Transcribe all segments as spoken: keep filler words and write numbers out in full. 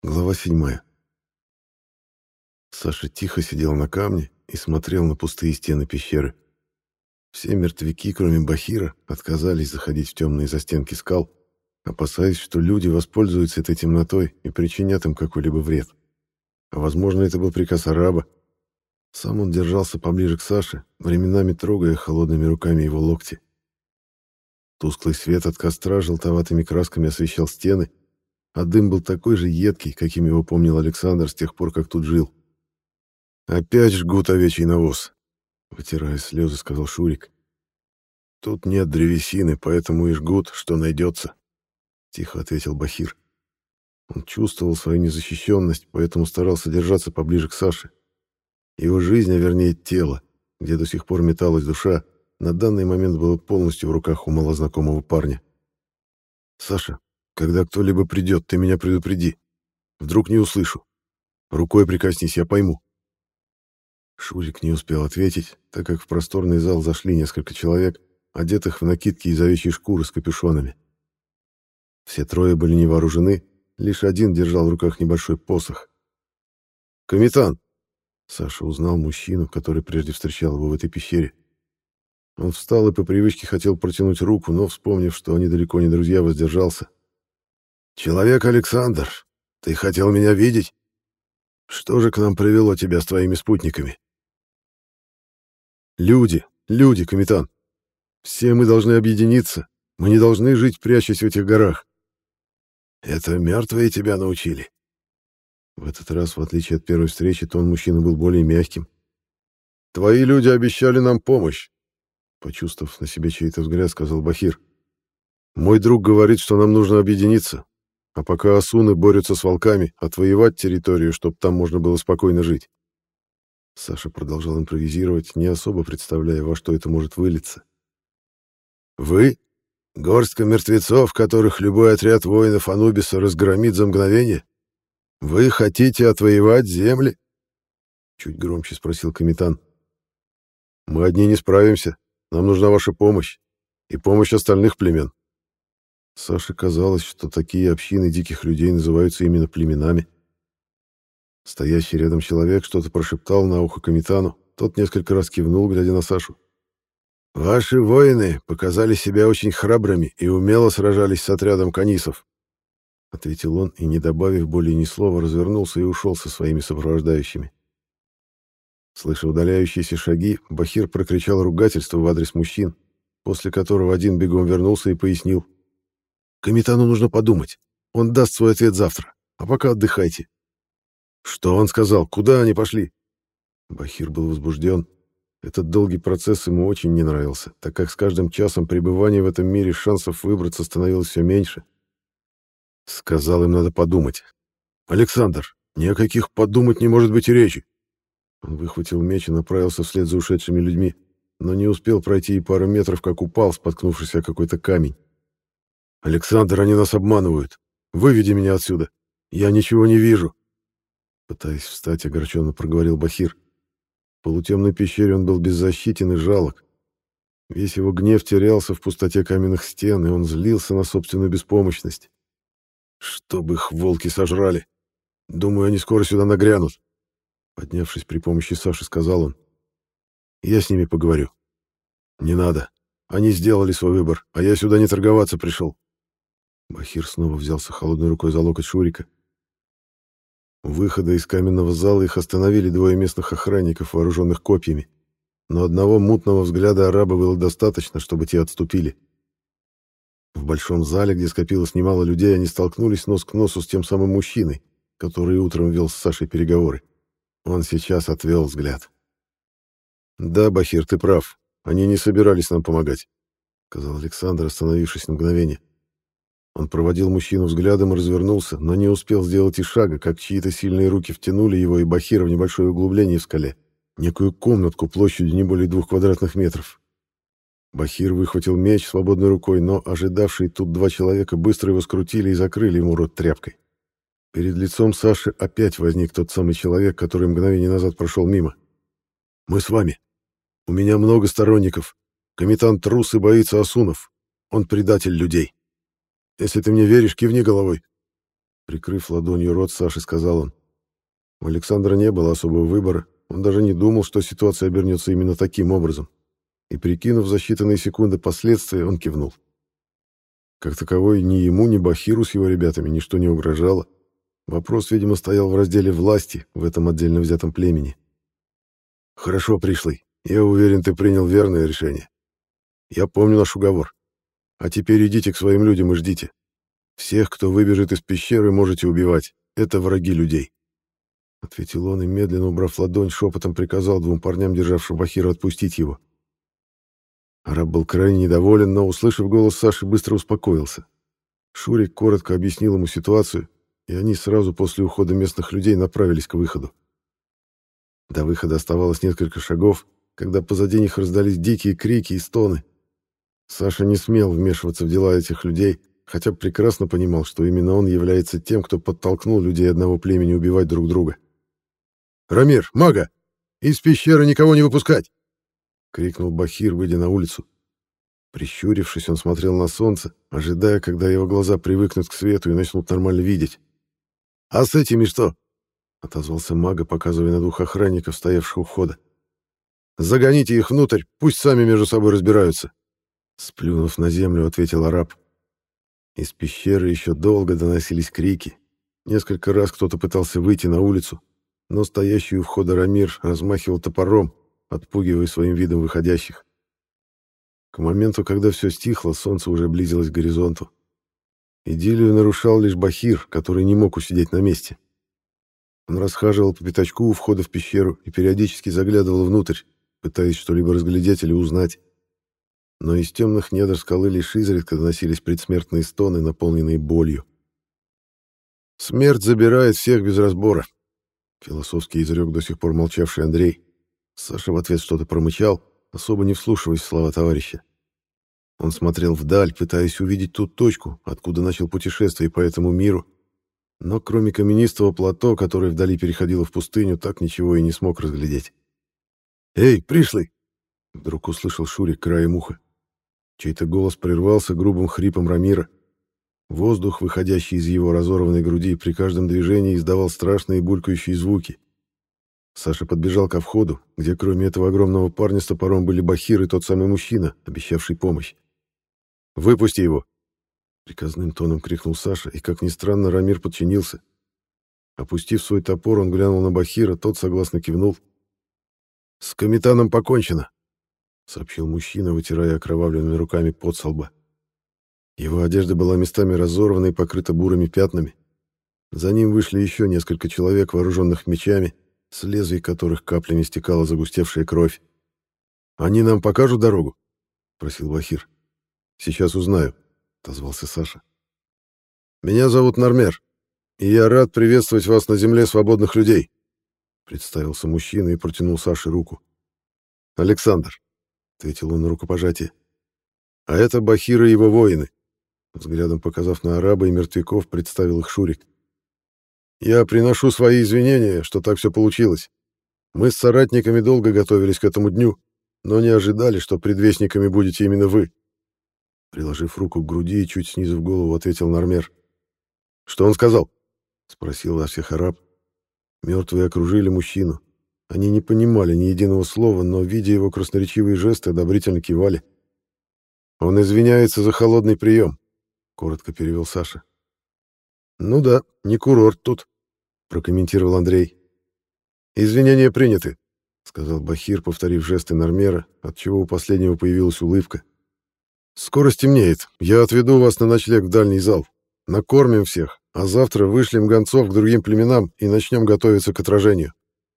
Глава седьмая. Саша тихо сидел на камне и смотрел на пустые стены пещеры. Все мертвяки, кроме Бахира, отказались заходить в темные застенки скал, опасаясь, что люди воспользуются этой темнотой и причинят им какой-либо вред. А возможно, это был приказ араба. Сам он держался поближе к Саше, временами трогая холодными руками его локти. Тусклый свет от костра желтоватыми красками освещал стены, а дым был такой же едкий, каким его помнил Александр с тех пор, как тут жил. «Опять жгут овечий навоз», — вытирая слезы, сказал Шурик. «Тут нет древесины, поэтому и жгут, что найдется», — тихо ответил Бахир. Он чувствовал свою незащищенность, поэтому старался держаться поближе к Саше. Его жизнь, а вернее тело, где до сих пор металась душа, на данный момент было полностью в руках у малознакомого парня. «Саша, когда кто-либо придет, ты меня предупреди. Вдруг не услышу. Рукой прикоснись, я пойму». Шурик не успел ответить, так как в просторный зал зашли несколько человек, одетых в накидки из овечьей шкуры с капюшонами. Все трое были не вооружены, лишь один держал в руках небольшой посох. «Кометан!» Саша узнал мужчину, который прежде встречал его в этой пещере. Он встал и по привычке хотел протянуть руку, но, вспомнив, что они далеко не друзья, воздержался. «Человек Александр, ты хотел меня видеть? Что же к нам привело тебя с твоими спутниками?» «Люди, люди, Кометан. Все мы должны объединиться. Мы не должны жить, прячась в этих горах». «Это мертвые тебя научили?» В этот раз, в отличие от первой встречи, тон мужчины был более мягким. «Твои люди обещали нам помощь», — почувствовав на себе чей-то взгляд, сказал Бахир. «Мой друг говорит, что нам нужно объединиться, а пока асуны борются с волками, отвоевать территорию, чтобы там можно было спокойно жить». Саша продолжал импровизировать, не особо представляя, во что это может вылиться. «Вы? Горстка мертвецов, которых любой отряд воинов Анубиса разгромит за мгновение? Вы хотите отвоевать земли?» Чуть громче спросил Кометан. «Мы одни не справимся. Нам нужна ваша помощь и помощь остальных племен». Саше казалось, что такие общины диких людей называются именно племенами. Стоящий рядом человек что-то прошептал на ухо Кометану, тот несколько раз кивнул, глядя на Сашу. «Ваши воины показали себя очень храбрыми и умело сражались с отрядом канисов», — ответил он и, не добавив более ни слова, развернулся и ушел со своими сопровождающими. Слыша удаляющиеся шаги, Бахир прокричал ругательство в адрес мужчин, после которого один бегом вернулся и пояснил. «Кометану нужно подумать. Он даст свой ответ завтра. А пока отдыхайте». «Что он сказал? Куда они пошли?» Бахир был возбужден. Этот долгий процесс ему очень не нравился, так как с каждым часом пребывания в этом мире шансов выбраться становилось все меньше. Сказал, им надо подумать. «Александр, ни о каких подумать не может быть и речи». Он выхватил меч и направился вслед за ушедшими людьми, но не успел пройти и пару метров, как упал, споткнувшись о какой-то камень. «Александр, они нас обманывают. Выведи меня отсюда. Я ничего не вижу». Пытаясь встать, огорченно проговорил Бахир. В полутемной пещере он был беззащитен и жалок. Весь его гнев терялся в пустоте каменных стен, и он злился на собственную беспомощность. «Чтоб их волки сожрали! Думаю, они скоро сюда нагрянут!» Поднявшись при помощи Саши, сказал он. «Я с ними поговорю». «Не надо. Они сделали свой выбор, а я сюда не торговаться пришел». Бахир снова взялся холодной рукой за локоть Шурика. У выхода из каменного зала их остановили двое местных охранников, вооруженных копьями, но одного мутного взгляда араба было достаточно, чтобы те отступили. В большом зале, где скопилось немало людей, они столкнулись нос к носу с тем самым мужчиной, который утром вел с Сашей переговоры. Он сейчас отвел взгляд. «Да, Бахир, ты прав. Они не собирались нам помогать», — сказал Александр, остановившись на мгновение. Он проводил мужчину взглядом и развернулся, но не успел сделать и шага, как чьи-то сильные руки втянули его и Бахира в небольшое углубление в скале, некую комнатку площадью не более двух квадратных метров. Бахир выхватил меч свободной рукой, но ожидавшие тут два человека быстро его скрутили и закрыли ему рот тряпкой. Перед лицом Саши опять возник тот самый человек, который мгновение назад прошел мимо. «Мы с вами. У меня много сторонников. Кометан трус и боится асунов. Он предатель людей. Если ты мне веришь, кивни головой». Прикрыв ладонью рот, Саши сказал он. У Александра не было особого выбора, он даже не думал, что ситуация обернется именно таким образом. И, прикинув за считанные секунды последствия, он кивнул. Как таковой, ни ему, ни Бахиру с его ребятами ничто не угрожало. Вопрос, видимо, стоял в разделе власти в этом отдельно взятом племени. «Хорошо, пришлый. Я уверен, ты принял верное решение. Я помню наш уговор. А теперь идите к своим людям и ждите. Всех, кто выбежит из пещеры, можете убивать. Это враги людей», — ответил он и, медленно убрав ладонь, шепотом приказал двум парням, державшим Бахира, отпустить его. Араб был крайне недоволен, но, услышав голос Саши, быстро успокоился. Шурик коротко объяснил ему ситуацию, и они сразу после ухода местных людей направились к выходу. До выхода оставалось несколько шагов, когда позади них раздались дикие крики и стоны. Саша не смел вмешиваться в дела этих людей, хотя прекрасно понимал, что именно он является тем, кто подтолкнул людей одного племени убивать друг друга. «Рамир, мага! Из пещеры никого не выпускать!» — крикнул Бахир, выйдя на улицу. Прищурившись, он смотрел на солнце, ожидая, когда его глаза привыкнут к свету и начнут нормально видеть. «А с этими что?» — отозвался мага, показывая на двух охранников, стоявших у входа. «Загоните их внутрь, пусть сами между собой разбираются!» Сплюнув на землю, ответил араб. Из пещеры еще долго доносились крики. Несколько раз кто-то пытался выйти на улицу, но стоящий у входа Рамир размахивал топором, отпугивая своим видом выходящих. К моменту, когда все стихло, солнце уже близилось к горизонту. Идиллию нарушал лишь Бахир, который не мог усидеть на месте. Он расхаживал по пятачку у входа в пещеру и периодически заглядывал внутрь, пытаясь что-либо разглядеть или узнать. Но из темных недр скалы лишь изредка доносились предсмертные стоны, наполненные болью. «Смерть забирает всех без разбора», — философски изрек до сих пор молчавший Андрей. Саша в ответ что-то промычал, особо не вслушиваясь в слова товарища. Он смотрел вдаль, пытаясь увидеть ту точку, откуда начал путешествие по этому миру, но кроме каменистого плато, которое вдали переходило в пустыню, так ничего и не смог разглядеть. «Эй, пришлый!» — вдруг услышал Шурик краем уха. Чей-то голос прервался грубым хрипом Рамира. Воздух, выходящий из его разорванной груди, при каждом движении издавал страшные булькающие звуки. Саша подбежал ко входу, где кроме этого огромного парня с топором были Бахир и тот самый мужчина, обещавший помощь. «Выпусти его!» — приказным тоном крикнул Саша, и, как ни странно, Рамир подчинился. Опустив свой топор, он глянул на Бахира, тот согласно кивнул. «С Кометаном покончено!» — сообщил мужчина, вытирая окровавленными руками пот со лба. Его одежда была местами разорвана и покрыта бурыми пятнами. За ним вышли еще несколько человек, вооруженных мечами, с лезвий которых каплями стекала загустевшая кровь. «Они нам покажут дорогу?» — просил Бахир. «Сейчас узнаю», — отозвался Саша. «Меня зовут Нармер, и я рад приветствовать вас на земле свободных людей», — представился мужчина и протянул Саше руку. «Александр», — ответил он на рукопожатие. «А это Бахир и его воины», — взглядом показав на араба и мертвяков, представил их Шурик. «Я приношу свои извинения, что так все получилось. Мы с соратниками долго готовились к этому дню, но не ожидали, что предвестниками будете именно вы». Приложив руку к груди и чуть снизив голову, ответил Нармер. «Что он сказал?» — спросил во всех араб. Мертвые окружили мужчину. Они не понимали ни единого слова, но, видя его красноречивые жесты, одобрительно кивали. «Он извиняется за холодный прием», — коротко перевел Саша. «Ну да, не курорт тут», — прокомментировал Андрей. «Извинения приняты», — сказал Бахир, повторив жесты Нармера, отчего у последнего появилась улыбка. «Скоро стемнеет. Я отведу вас на ночлег в дальний зал. Накормим всех, а завтра вышлем гонцов к другим племенам и начнем готовиться к отражению».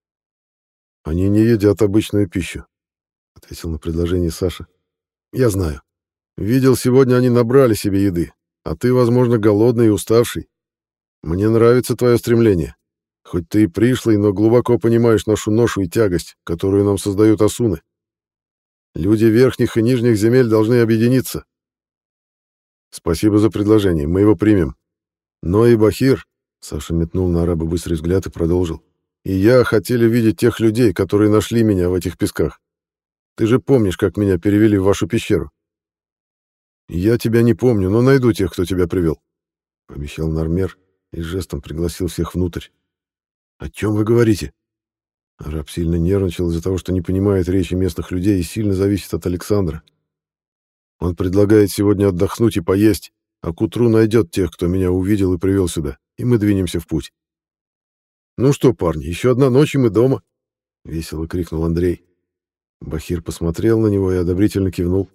«Они не едят обычную пищу», — ответил на предложение Саша. «Я знаю. Видел, сегодня они набрали себе еды, а ты, возможно, голодный и уставший. Мне нравится твое стремление. Хоть ты и пришлый, но глубоко понимаешь нашу ношу и тягость, которую нам создают осуны. Люди верхних и нижних земель должны объединиться». «Спасибо за предложение, мы его примем. Но и Бахир», — Саша метнул на араба быстрый взгляд и продолжил, «и я хотели видеть тех людей, которые нашли меня в этих песках. Ты же помнишь, как меня перевели в вашу пещеру?» «Я тебя не помню, но найду тех, кто тебя привел», — пообещал Нармер, и жестом пригласил всех внутрь. «О чем вы говорите?» Араб сильно нервничал из-за того, что не понимает речи местных людей и сильно зависит от Александра. Он предлагает сегодня отдохнуть и поесть, а к утру найдет тех, кто меня увидел и привел сюда, и мы двинемся в путь. «Ну что, парни, еще одна ночь, и мы дома!» — весело крикнул Андрей. Бахир посмотрел на него и одобрительно кивнул.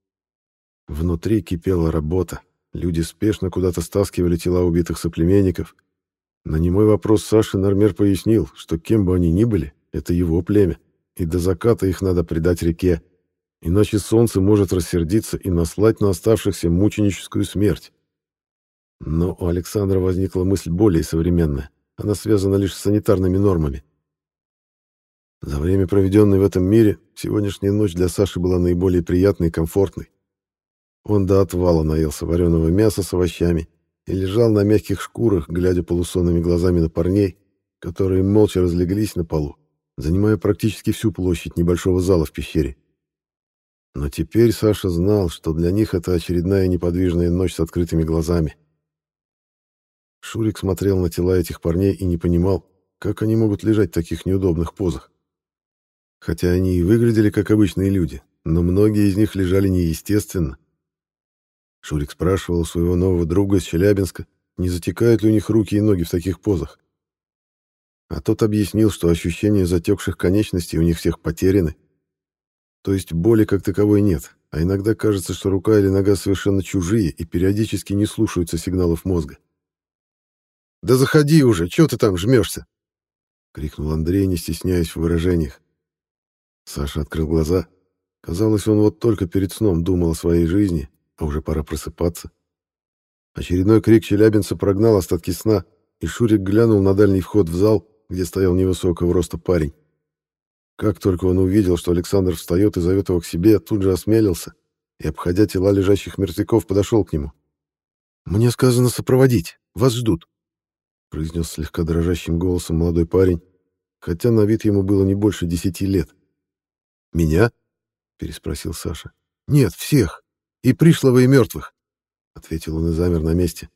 Внутри кипела работа. Люди спешно куда-то стаскивали тела убитых соплеменников. На немой вопрос Саши Нармер пояснил, что кем бы они ни были, это его племя, и до заката их надо предать реке, иначе солнце может рассердиться и наслать на оставшихся мученическую смерть. Но у Александра возникла мысль более современная. Она связана лишь с санитарными нормами. За время, проведенное в этом мире, сегодняшняя ночь для Саши была наиболее приятной и комфортной. Он до отвала наелся вареного мяса с овощами и лежал на мягких шкурах, глядя полусонными глазами на парней, которые молча разлеглись на полу, занимая практически всю площадь небольшого зала в пещере. Но теперь Саша знал, что для них это очередная неподвижная ночь с открытыми глазами. Шурик смотрел на тела этих парней и не понимал, как они могут лежать в таких неудобных позах. Хотя они и выглядели как обычные люди, но многие из них лежали неестественно. Шурик спрашивал у своего нового друга из Челябинска, не затекают ли у них руки и ноги в таких позах. А тот объяснил, что ощущения затекших конечностей у них всех потеряны. То есть боли как таковой нет, а иногда кажется, что рука или нога совершенно чужие и периодически не слушаются сигналов мозга. «Да заходи уже, чего ты там жмешься?» — крикнул Андрей, не стесняясь в выражениях. Саша открыл глаза. Казалось, он вот только перед сном думал о своей жизни, а уже пора просыпаться. Очередной крик челябинца прогнал остатки сна, и Шурик глянул на дальний вход в зал, где стоял невысокого роста парень. Как только он увидел, что Александр встает и зовет его к себе, тут же осмелился и, обходя тела лежащих мертвяков, подошел к нему. «Мне сказано сопроводить. Вас ждут», — произнес слегка дрожащим голосом молодой парень, хотя на вид ему было не больше десяти лет. «Меня?» — переспросил Саша. «Нет, всех. И пришлого, и мертвых», — ответил он и замер на месте.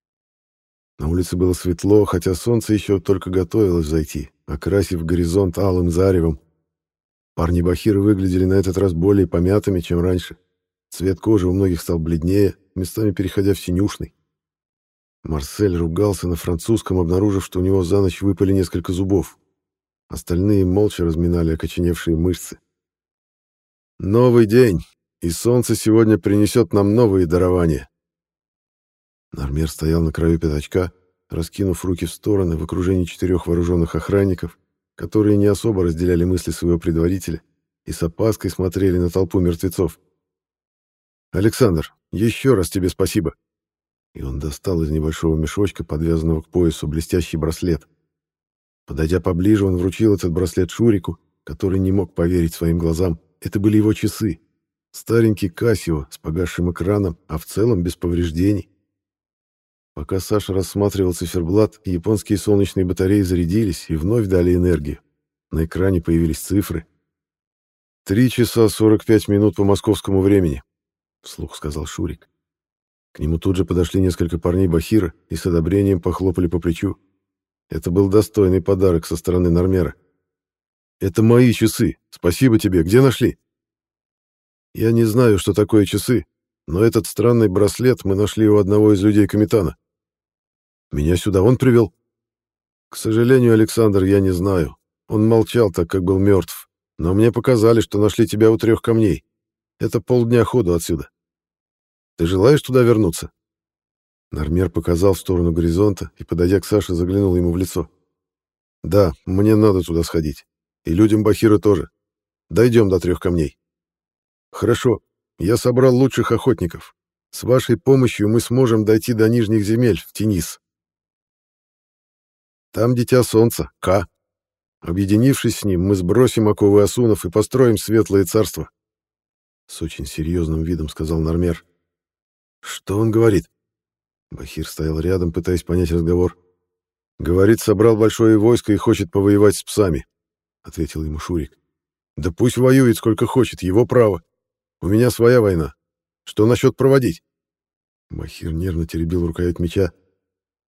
На улице было светло, хотя солнце еще только готовилось зайти, окрасив горизонт алым заревом. Парни Бахира выглядели на этот раз более помятыми, чем раньше. Цвет кожи у многих стал бледнее, местами переходя в синюшный. Марсель ругался на французском, обнаружив, что у него за ночь выпали несколько зубов. Остальные молча разминали окоченевшие мышцы. «Новый день, и солнце сегодня принесет нам новые дарования». Нармер стоял на краю пятачка, раскинув руки в стороны в окружении четырех вооруженных охранников, которые не особо разделяли мысли своего предводителя и с опаской смотрели на толпу мертвецов. «Александр, еще раз тебе спасибо». И он достал из небольшого мешочка, подвязанного к поясу, блестящий браслет. Подойдя поближе, он вручил этот браслет Шурику, который не мог поверить своим глазам. Это были его часы. Старенький Casio с погасшим экраном, а в целом без повреждений. Пока Саша рассматривал циферблат, японские солнечные батареи зарядились и вновь дали энергию. На экране появились цифры. «Три часа сорок пять минут по московскому времени», — вслух сказал Шурик. К нему тут же подошли несколько парней Бахира и с одобрением похлопали по плечу. Это был достойный подарок со стороны Нармера. «Это мои часы. Спасибо тебе. Где нашли?» «Я не знаю, что такое часы, но этот странный браслет мы нашли у одного из людей Комитана. Меня сюда он привел?» «К сожалению, Александр, я не знаю. Он молчал, так как был мертв. Но мне показали, что нашли тебя у трех камней. Это полдня ходу отсюда. Ты желаешь туда вернуться?» Нармер показал в сторону горизонта и, подойдя к Саше, заглянул ему в лицо. «Да, мне надо туда сходить. И людям Бахира тоже. Дойдем до трех камней». «Хорошо. Я собрал лучших охотников. С вашей помощью мы сможем дойти до нижних земель, в Тенис. Там дитя солнца, Ка. Объединившись с ним, мы сбросим оковы Асунов и построим светлое царство», — с очень серьезным видом сказал Нармер. «Что он говорит?» Бахир стоял рядом, пытаясь понять разговор. «Говорит, собрал большое войско и хочет повоевать с псами», — ответил ему Шурик. «Да пусть воюет сколько хочет, его право. У меня своя война. Что насчет проводить?» Бахир нервно теребил рукоять меча.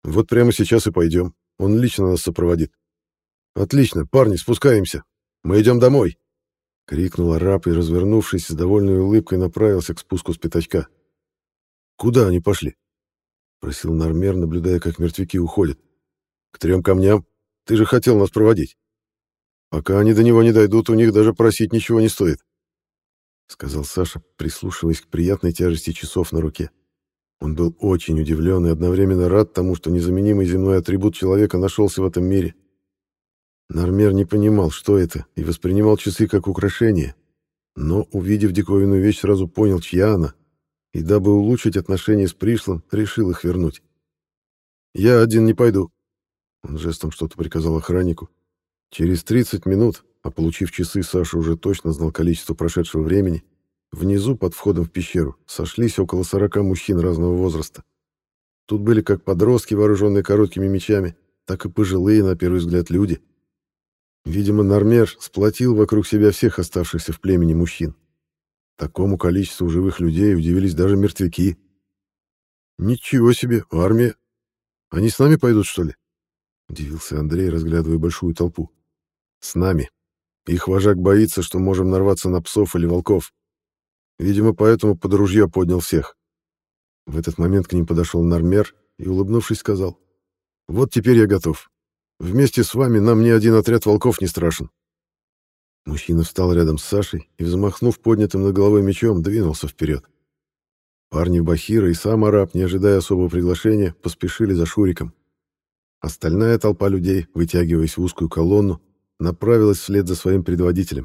Вот прямо сейчас и пойдем. Он лично нас сопроводит. Отлично, парни, спускаемся. Мы идем домой. Крикнул араб и, развернувшись, с довольной улыбкой направился к спуску с пятачка. Куда они пошли? Просил Нормер, наблюдая, как мертвяки уходят. К трем камням. Ты же хотел нас проводить. Пока они до него не дойдут, у них даже просить ничего не стоит, сказал Саша, прислушиваясь к приятной тяжести часов на руке. Он был очень удивлен и одновременно рад тому, что незаменимый земной атрибут человека нашелся в этом мире. Нормер не понимал, что это, и воспринимал часы как украшение, но, увидев диковинную вещь, сразу понял, чья она, и, дабы улучшить отношения с пришлым, решил их вернуть. «Я один не пойду», — он жестом что-то приказал охраннику. Через тридцать минут, а получив часы, Саша уже точно знал количество прошедшего времени, внизу, под входом в пещеру, сошлись около сорока мужчин разного возраста. Тут были как подростки, вооруженные короткими мечами, так и пожилые, на первый взгляд, люди. Видимо, Нормер сплотил вокруг себя всех оставшихся в племени мужчин. Такому количеству живых людей удивились даже мертвяки. «Ничего себе, армия! Они с нами пойдут, что ли?» — удивился Андрей, разглядывая большую толпу. «С нами. Их вожак боится, что можем нарваться на псов или волков. Видимо, поэтому под ружье поднял всех». В этот момент к ним подошел Нормер и, улыбнувшись, сказал: «Вот теперь я готов. Вместе с вами нам ни один отряд волков не страшен». Мужчина встал рядом с Сашей и, взмахнув поднятым над головой мечом, двинулся вперед. Парни Бахира и сам араб, не ожидая особого приглашения, поспешили за Шуриком. Остальная толпа людей, вытягиваясь в узкую колонну, направилась вслед за своим предводителем.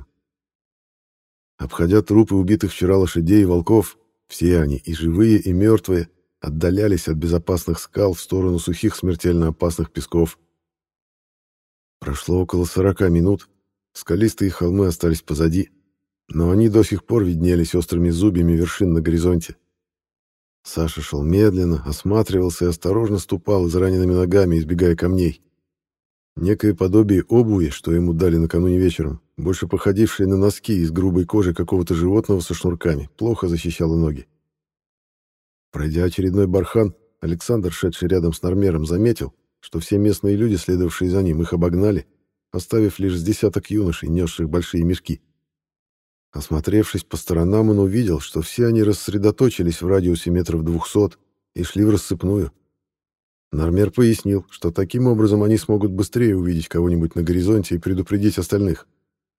Обходя трупы убитых вчера лошадей и волков, все они, и живые, и мертвые, отдалялись от безопасных скал в сторону сухих смертельно опасных песков. Прошло около сорока минут, скалистые холмы остались позади, но они до сих пор виднелись острыми зубьями вершин на горизонте. Саша шел медленно, осматривался и осторожно ступал израненными ногами, избегая камней. Некое подобие обуви, что ему дали накануне вечером, больше походившее на носки из грубой кожи какого-то животного со шнурками, плохо защищало ноги. Пройдя очередной бархан, Александр, шедший рядом с Нормером, заметил, что все местные люди, следовавшие за ним, их обогнали, оставив лишь с десяток юношей, несших большие мешки. Осмотревшись по сторонам, он увидел, что все они рассредоточились в радиусе метров двухсот и шли в рассыпную. Нормер пояснил, что таким образом они смогут быстрее увидеть кого-нибудь на горизонте и предупредить остальных.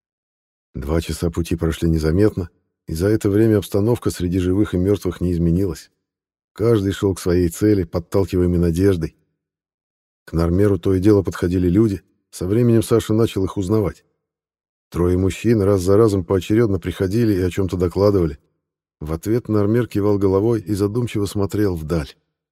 Два часа пути прошли незаметно, и за это время обстановка среди живых и мертвых не изменилась. Каждый шел к своей цели, подталкиваемый надеждой. К Нормеру то и дело подходили люди, со временем Саша начал их узнавать. Трое мужчин раз за разом поочередно приходили и о чем-то докладывали. В ответ Нормер кивал головой и задумчиво смотрел вдаль.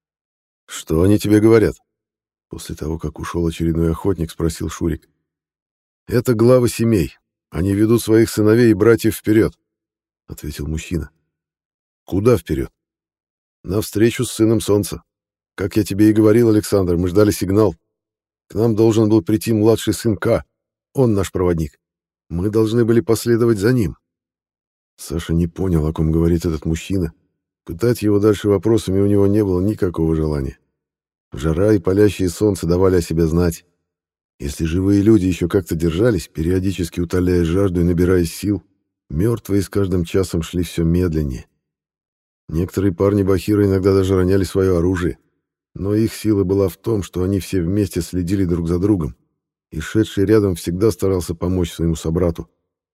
«Что они тебе говорят?» После того, как ушел очередной охотник, спросил Шурик. «Это главы семей. Они ведут своих сыновей и братьев вперед», — ответил мужчина. «Куда вперед?» «Навстречу с сыном солнца. Как я тебе и говорил, Александр, мы ждали сигнал. К нам должен был прийти младший сын К. Он наш проводник. Мы должны были последовать за ним». Саша не понял, о ком говорит этот мужчина. Пытать его дальше вопросами у него не было никакого желания. Жара и палящее солнце давали о себе знать. Если живые люди еще как-то держались, периодически утоляя жажду и набираясь сил, мертвые с каждым часом шли все медленнее. Некоторые парни Бахира иногда даже роняли свое оружие, но их сила была в том, что они все вместе следили друг за другом, и шедший рядом всегда старался помочь своему собрату.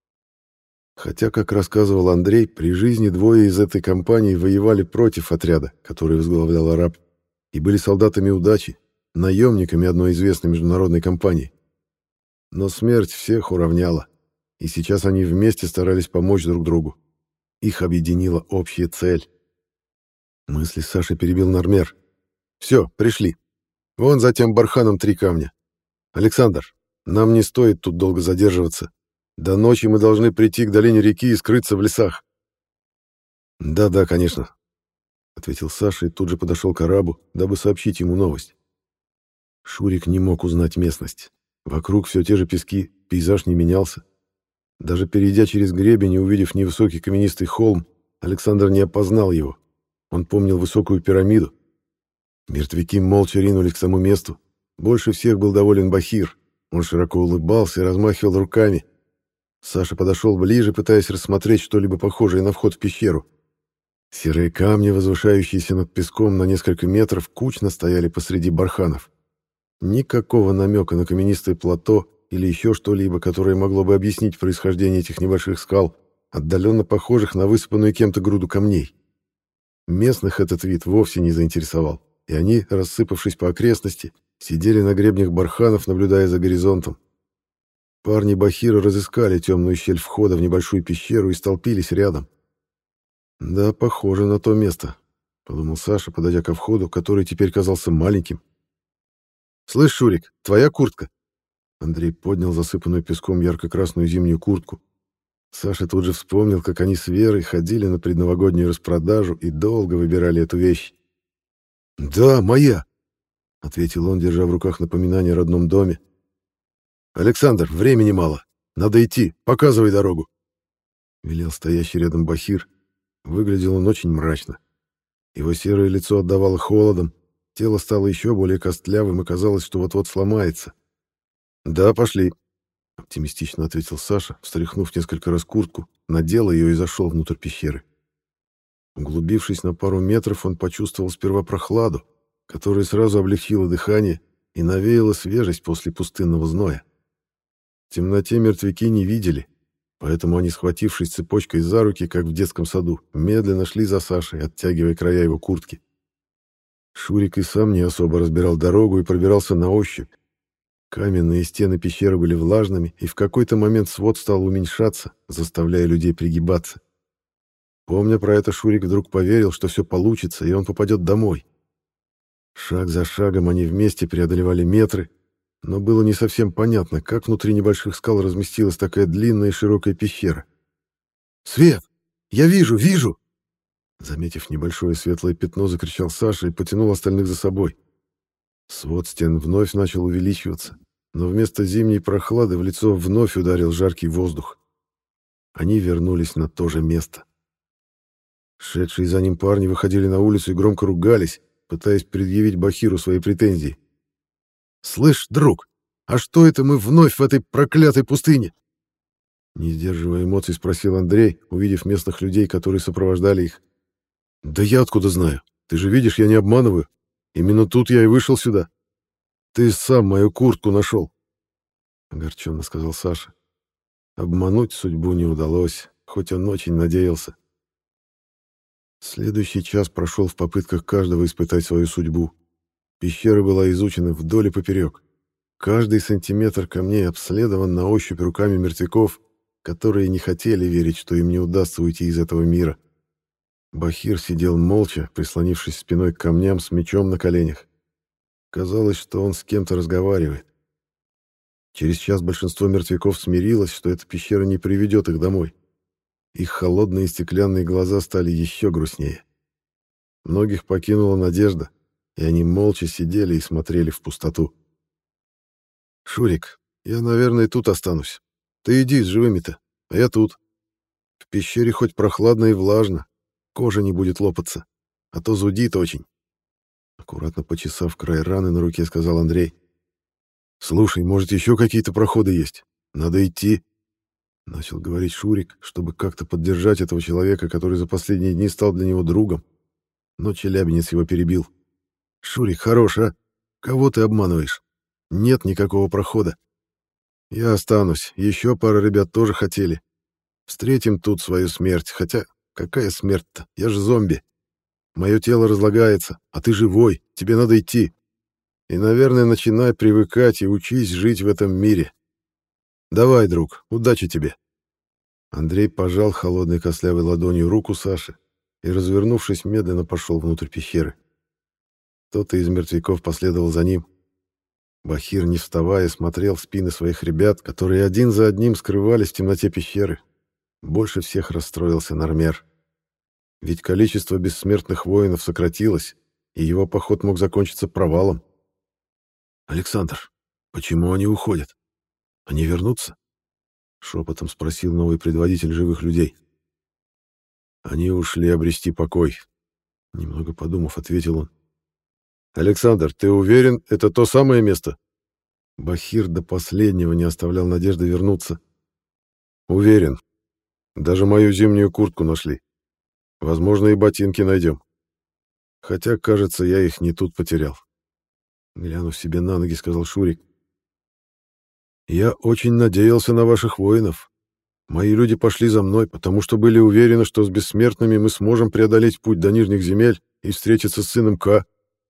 Хотя, как рассказывал Андрей, при жизни двое из этой компании воевали против отряда, который возглавлял араб, и были солдатами удачи, наемниками одной известной международной компании. Но смерть всех уравняла, и сейчас они вместе старались помочь друг другу. Их объединила общая цель. Мысли Саши перебил Нормер. «Все, пришли. Вон за тем барханом три камня. Александр, нам не стоит тут долго задерживаться. До ночи мы должны прийти к долине реки и скрыться в лесах». «Да-да, конечно», — ответил Саша и тут же подошел к арабу, дабы сообщить ему новость. Шурик не мог узнать местность. Вокруг все те же пески, пейзаж не менялся. Даже перейдя через гребень и увидев невысокий каменистый холм, Александр не опознал его. Он помнил высокую пирамиду. Мертвяки молча ринулись к тому месту. Больше всех был доволен Бахир. Он широко улыбался и размахивал руками. Саша подошел ближе, пытаясь рассмотреть что-либо похожее на вход в пещеру. Серые камни, возвышающиеся над песком на несколько метров, кучно стояли посреди барханов. Никакого намека на каменистое плато или еще что-либо, которое могло бы объяснить происхождение этих небольших скал, отдаленно похожих на высыпанную кем-то груду камней. Местных этот вид вовсе не заинтересовал, и они, рассыпавшись по окрестности, сидели на гребнях барханов, наблюдая за горизонтом. Парни Бахира разыскали темную щель входа в небольшую пещеру и столпились рядом. «Да, похоже на то место», — подумал Саша, подойдя ко входу, который теперь казался маленьким. «Слышь, Шурик, твоя куртка?» Андрей поднял засыпанную песком ярко-красную зимнюю куртку. Саша тут же вспомнил, как они с Верой ходили на предновогоднюю распродажу и долго выбирали эту вещь. «Да, моя», — ответил он, держа в руках напоминание о родном доме. «Александр, времени мало. Надо идти. Показывай дорогу», — велел стоящий рядом Бахир. Выглядел он очень мрачно. Его серое лицо отдавало холодом, тело стало еще более костлявым, и казалось, что вот-вот сломается. «Да, пошли», — оптимистично ответил Саша, встряхнув несколько раз куртку, надел ее и зашел внутрь пещеры. Углубившись на пару метров, он почувствовал сперва прохладу, которая сразу облегчила дыхание и навеяла свежесть после пустынного зноя. В темноте мертвяки не видели, поэтому они, схватившись цепочкой за руки, как в детском саду, медленно шли за Сашей, оттягивая края его куртки. Шурик и сам не особо разбирал дорогу и пробирался на ощупь. Каменные стены пещеры были влажными, и в какой-то момент свод стал уменьшаться, заставляя людей пригибаться. Помня про это, Шурик вдруг поверил, что все получится, и он попадет домой. Шаг за шагом они вместе преодолевали метры, но было не совсем понятно, как внутри небольших скал разместилась такая длинная и широкая пещера. «Свет! Я вижу, вижу!» Заметив небольшое светлое пятно, закричал Саша и потянул остальных за собой. Свод стен вновь начал увеличиваться, но вместо зимней прохлады в лицо вновь ударил жаркий воздух. Они вернулись на то же место. Шедшие за ним парни выходили на улицу и громко ругались, пытаясь предъявить Бахиру свои претензии. «Слышь, друг, а что это мы вновь в этой проклятой пустыне?» Не сдерживая эмоций, спросил Андрей, увидев местных людей, которые сопровождали их. «Да я откуда знаю? Ты же видишь, я не обманываю. Именно тут я и вышел сюда. Ты сам мою куртку нашел», — огорченно сказал Саша. Обмануть судьбу не удалось, хоть он очень надеялся. Следующий час прошел в попытках каждого испытать свою судьбу. Пещера была изучена вдоль и поперек. Каждый сантиметр камней обследован на ощупь руками мертвяков, которые не хотели верить, что им не удастся уйти из этого мира. Бахир сидел молча, прислонившись спиной к камням с мечом на коленях. Казалось, что он с кем-то разговаривает. Через час большинство мертвяков смирилось, что эта пещера не приведет их домой. Их холодные стеклянные глаза стали еще грустнее. Многих покинула надежда, и они молча сидели и смотрели в пустоту. «Шурик, я, наверное, тут останусь. Ты иди с живыми-то, а я тут. В пещере хоть прохладно и влажно, кожа не будет лопаться, а то зудит очень», — аккуратно почесав край раны на руке, сказал Андрей. «Слушай, может, еще какие-то проходы есть? Надо идти», — начал говорить Шурик, чтобы как-то поддержать этого человека, который за последние дни стал для него другом. Но челябинец его перебил. «Шурик, хорош, а? Кого ты обманываешь? Нет никакого прохода. Я останусь, еще пара ребят тоже хотели. Встретим тут свою смерть, хотя какая смерть-то? Я же зомби. Мое тело разлагается, а ты живой, тебе надо идти. И, наверное, начинай привыкать и учись жить в этом мире. Давай, друг, удачи тебе». Андрей пожал холодной костлявой ладонью руку Саши и, развернувшись, медленно пошел внутрь пещеры. Кто-то из мертвяков последовал за ним. Бахир, не вставая, смотрел в спины своих ребят, которые один за одним скрывались в темноте пещеры. Больше всех расстроился Нормер. Ведь количество бессмертных воинов сократилось, и его поход мог закончиться провалом. «Александр, почему они уходят? Они вернутся?» — шепотом спросил новый предводитель живых людей. «Они ушли обрести покой», — немного подумав, ответил он. Александр, ты уверен, это то самое место? Бахир до последнего не оставлял надежды вернуться. Уверен. Даже мою зимнюю куртку нашли. Возможно, и ботинки найдем. Хотя, кажется, я их не тут потерял. Глянув себе на ноги, сказал Шурик. Я очень надеялся на ваших воинов. Мои люди пошли за мной, потому что были уверены, что с бессмертными мы сможем преодолеть путь до Нижних земель и встретиться с сыном К.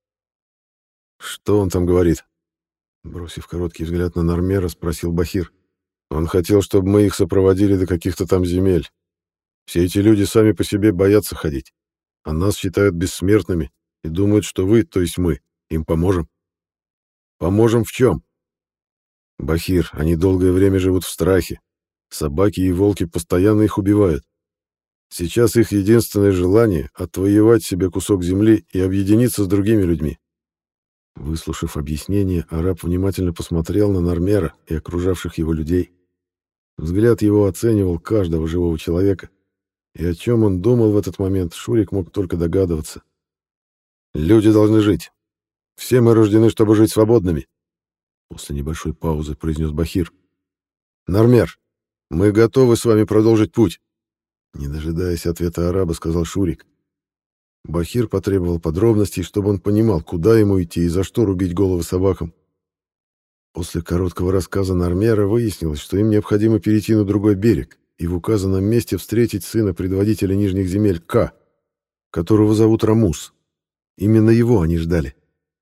Что он там говорит? Бросив короткий взгляд на Нормера, спросил Бахир. Он хотел, чтобы мы их сопроводили до каких-то там земель. Все эти люди сами по себе боятся ходить, а нас считают бессмертными и думают, что вы, то есть мы, им поможем. Поможем в чем? Бахир, они долгое время живут в страхе. Собаки и волки постоянно их убивают. Сейчас их единственное желание — отвоевать себе кусок земли и объединиться с другими людьми. Выслушав объяснение, араб внимательно посмотрел на Нормера и окружавших его людей. Взгляд его оценивал каждого живого человека, и о чем он думал в этот момент, Шурик мог только догадываться. «Люди должны жить. Все мы рождены, чтобы жить свободными», — после небольшой паузы произнес Бахир. «Нормер, мы готовы с вами продолжить путь», — не дожидаясь ответа араба, сказал Шурик. Бахир потребовал подробностей, чтобы он понимал, куда ему идти и за что рубить головы собакам. После короткого рассказа Нормера выяснилось, что им необходимо перейти на другой берег и в указанном месте встретить сына предводителя Нижних земель К, которого зовут Рамус. Именно его они ждали.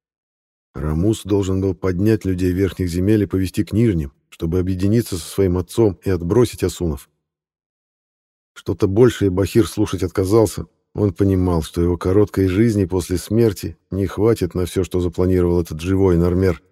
Рамус должен был поднять людей Верхних земель и повести к Нижним, чтобы объединиться со своим отцом и отбросить Асунов. Что-то большее Бахир слушать отказался. Он понимал, что его короткой жизни после смерти не хватит на все, что запланировал этот живой Нормер.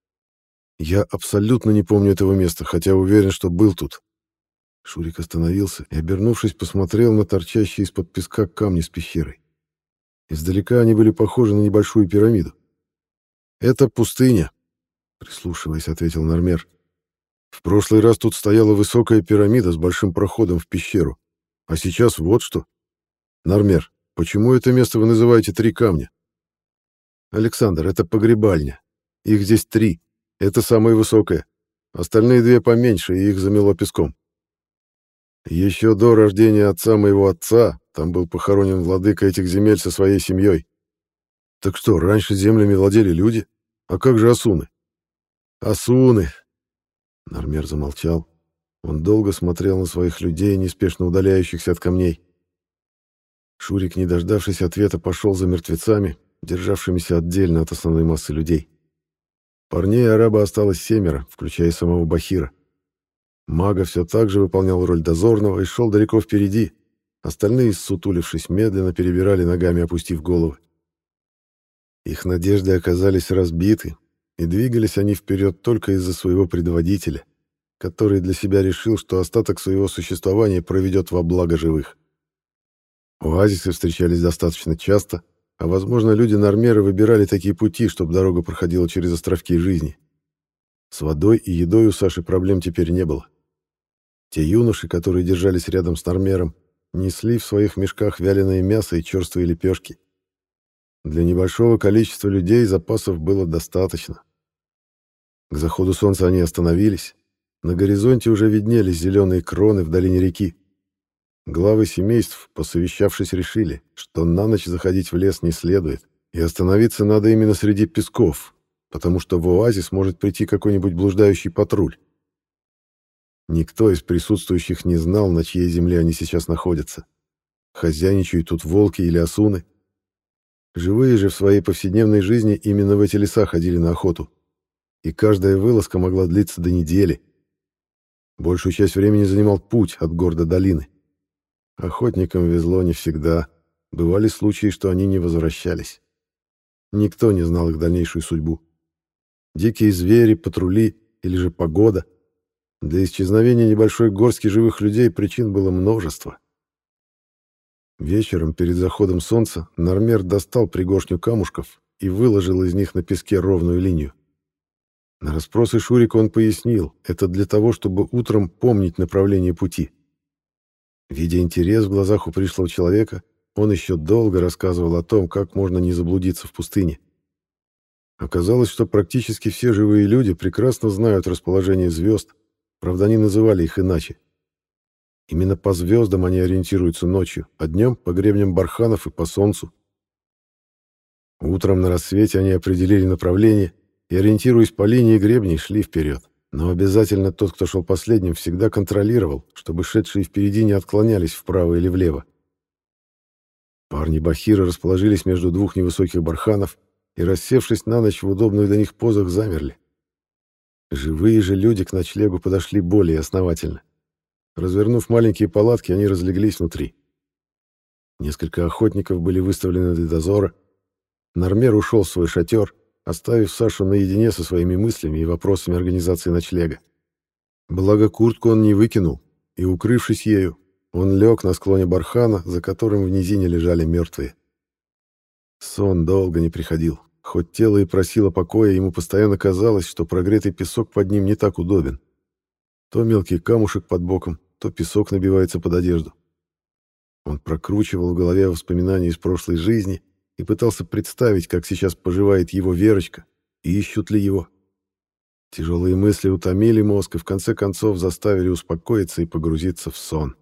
«Я абсолютно не помню этого места, хотя уверен, что был тут». Шурик остановился и, обернувшись, посмотрел на торчащие из-под песка камни с пещерой. Издалека они были похожи на небольшую пирамиду. «Это пустыня», — прислушиваясь, ответил Нормер. «В прошлый раз тут стояла высокая пирамида с большим проходом в пещеру. А сейчас вот что. Нормер, почему это место вы называете «Три камня»?» «Александр, это погребальня. Их здесь три. Это самое высокое. Остальные две поменьше, и их замело песком. Еще до рождения отца моего отца там был похоронен владыка этих земель со своей семьей. Так что, раньше землями владели люди? А как же Асуны?» «Асуны!» Нормер замолчал. Он долго смотрел на своих людей, неспешно удаляющихся от камней. Шурик, не дождавшись ответа, пошел за мертвецами, державшимися отдельно от основной массы людей. Парней араба осталось семеро, включая самого Бахира. Мага все так же выполнял роль дозорного и шел далеко впереди. Остальные, ссутулившись, медленно перебирали ногами, опустив головы. Их надежды оказались разбиты, и двигались они вперед только из-за своего предводителя, который для себя решил, что остаток своего существования проведет во благо живых. Оазисы встречались достаточно часто, а, возможно, люди-нормеры выбирали такие пути, чтобы дорога проходила через островки жизни. С водой и едой у Саши проблем теперь не было. Те юноши, которые держались рядом с Нормером, несли в своих мешках вяленое мясо и черствые лепешки. Для небольшого количества людей запасов было достаточно. К заходу солнца они остановились. На горизонте уже виднелись зеленые кроны в долине реки. Главы семейств, посовещавшись, решили, что на ночь заходить в лес не следует, и остановиться надо именно среди песков, потому что в оазис может прийти какой-нибудь блуждающий патруль. Никто из присутствующих не знал, на чьей земле они сейчас находятся. Хозяйничают тут волки или осуны. Живые же в своей повседневной жизни именно в эти леса ходили на охоту. И каждая вылазка могла длиться до недели. Большую часть времени занимал путь от гор до долины. Охотникам везло не всегда. Бывали случаи, что они не возвращались. Никто не знал их дальнейшую судьбу. Дикие звери, патрули или же погода. Для исчезновения небольшой горстки живых людей причин было множество. Вечером, перед заходом солнца, Нормер достал пригоршню камушков и выложил из них на песке ровную линию. На расспросы Шурика он пояснил, это для того, чтобы утром помнить направление пути. Видя интерес в глазах у пришлого человека, он еще долго рассказывал о том, как можно не заблудиться в пустыне. Оказалось, что практически все живые люди прекрасно знают расположение звезд, правда, они называли их иначе. Именно по звездам они ориентируются ночью, а днем по гребням барханов и по солнцу. Утром на рассвете они определили направление и, ориентируясь по линии гребней, шли вперед. Но обязательно тот, кто шел последним, всегда контролировал, чтобы шедшие впереди не отклонялись вправо или влево. Парни Бахира расположились между двух невысоких барханов и, рассевшись на ночь в удобных для них позах, замерли. Живые же люди к ночлегу подошли более основательно. Развернув маленькие палатки, они разлеглись внутри. Несколько охотников были выставлены для дозора. Нормер ушел в свой шатер, оставив Сашу наедине со своими мыслями и вопросами организации ночлега. Благо куртку он не выкинул, и, укрывшись ею, он лег на склоне бархана, за которым в низине лежали мертвые. Сон долго не приходил. Хоть тело и просило покоя, ему постоянно казалось, что прогретый песок под ним не так удобен. То мелкий камушек под боком, то песок набивается под одежду. Он прокручивал в голове воспоминания из прошлой жизни и пытался представить, как сейчас поживает его Верочка, и ищут ли его. Тяжелые мысли утомили мозг и в конце концов заставили успокоиться и погрузиться в сон.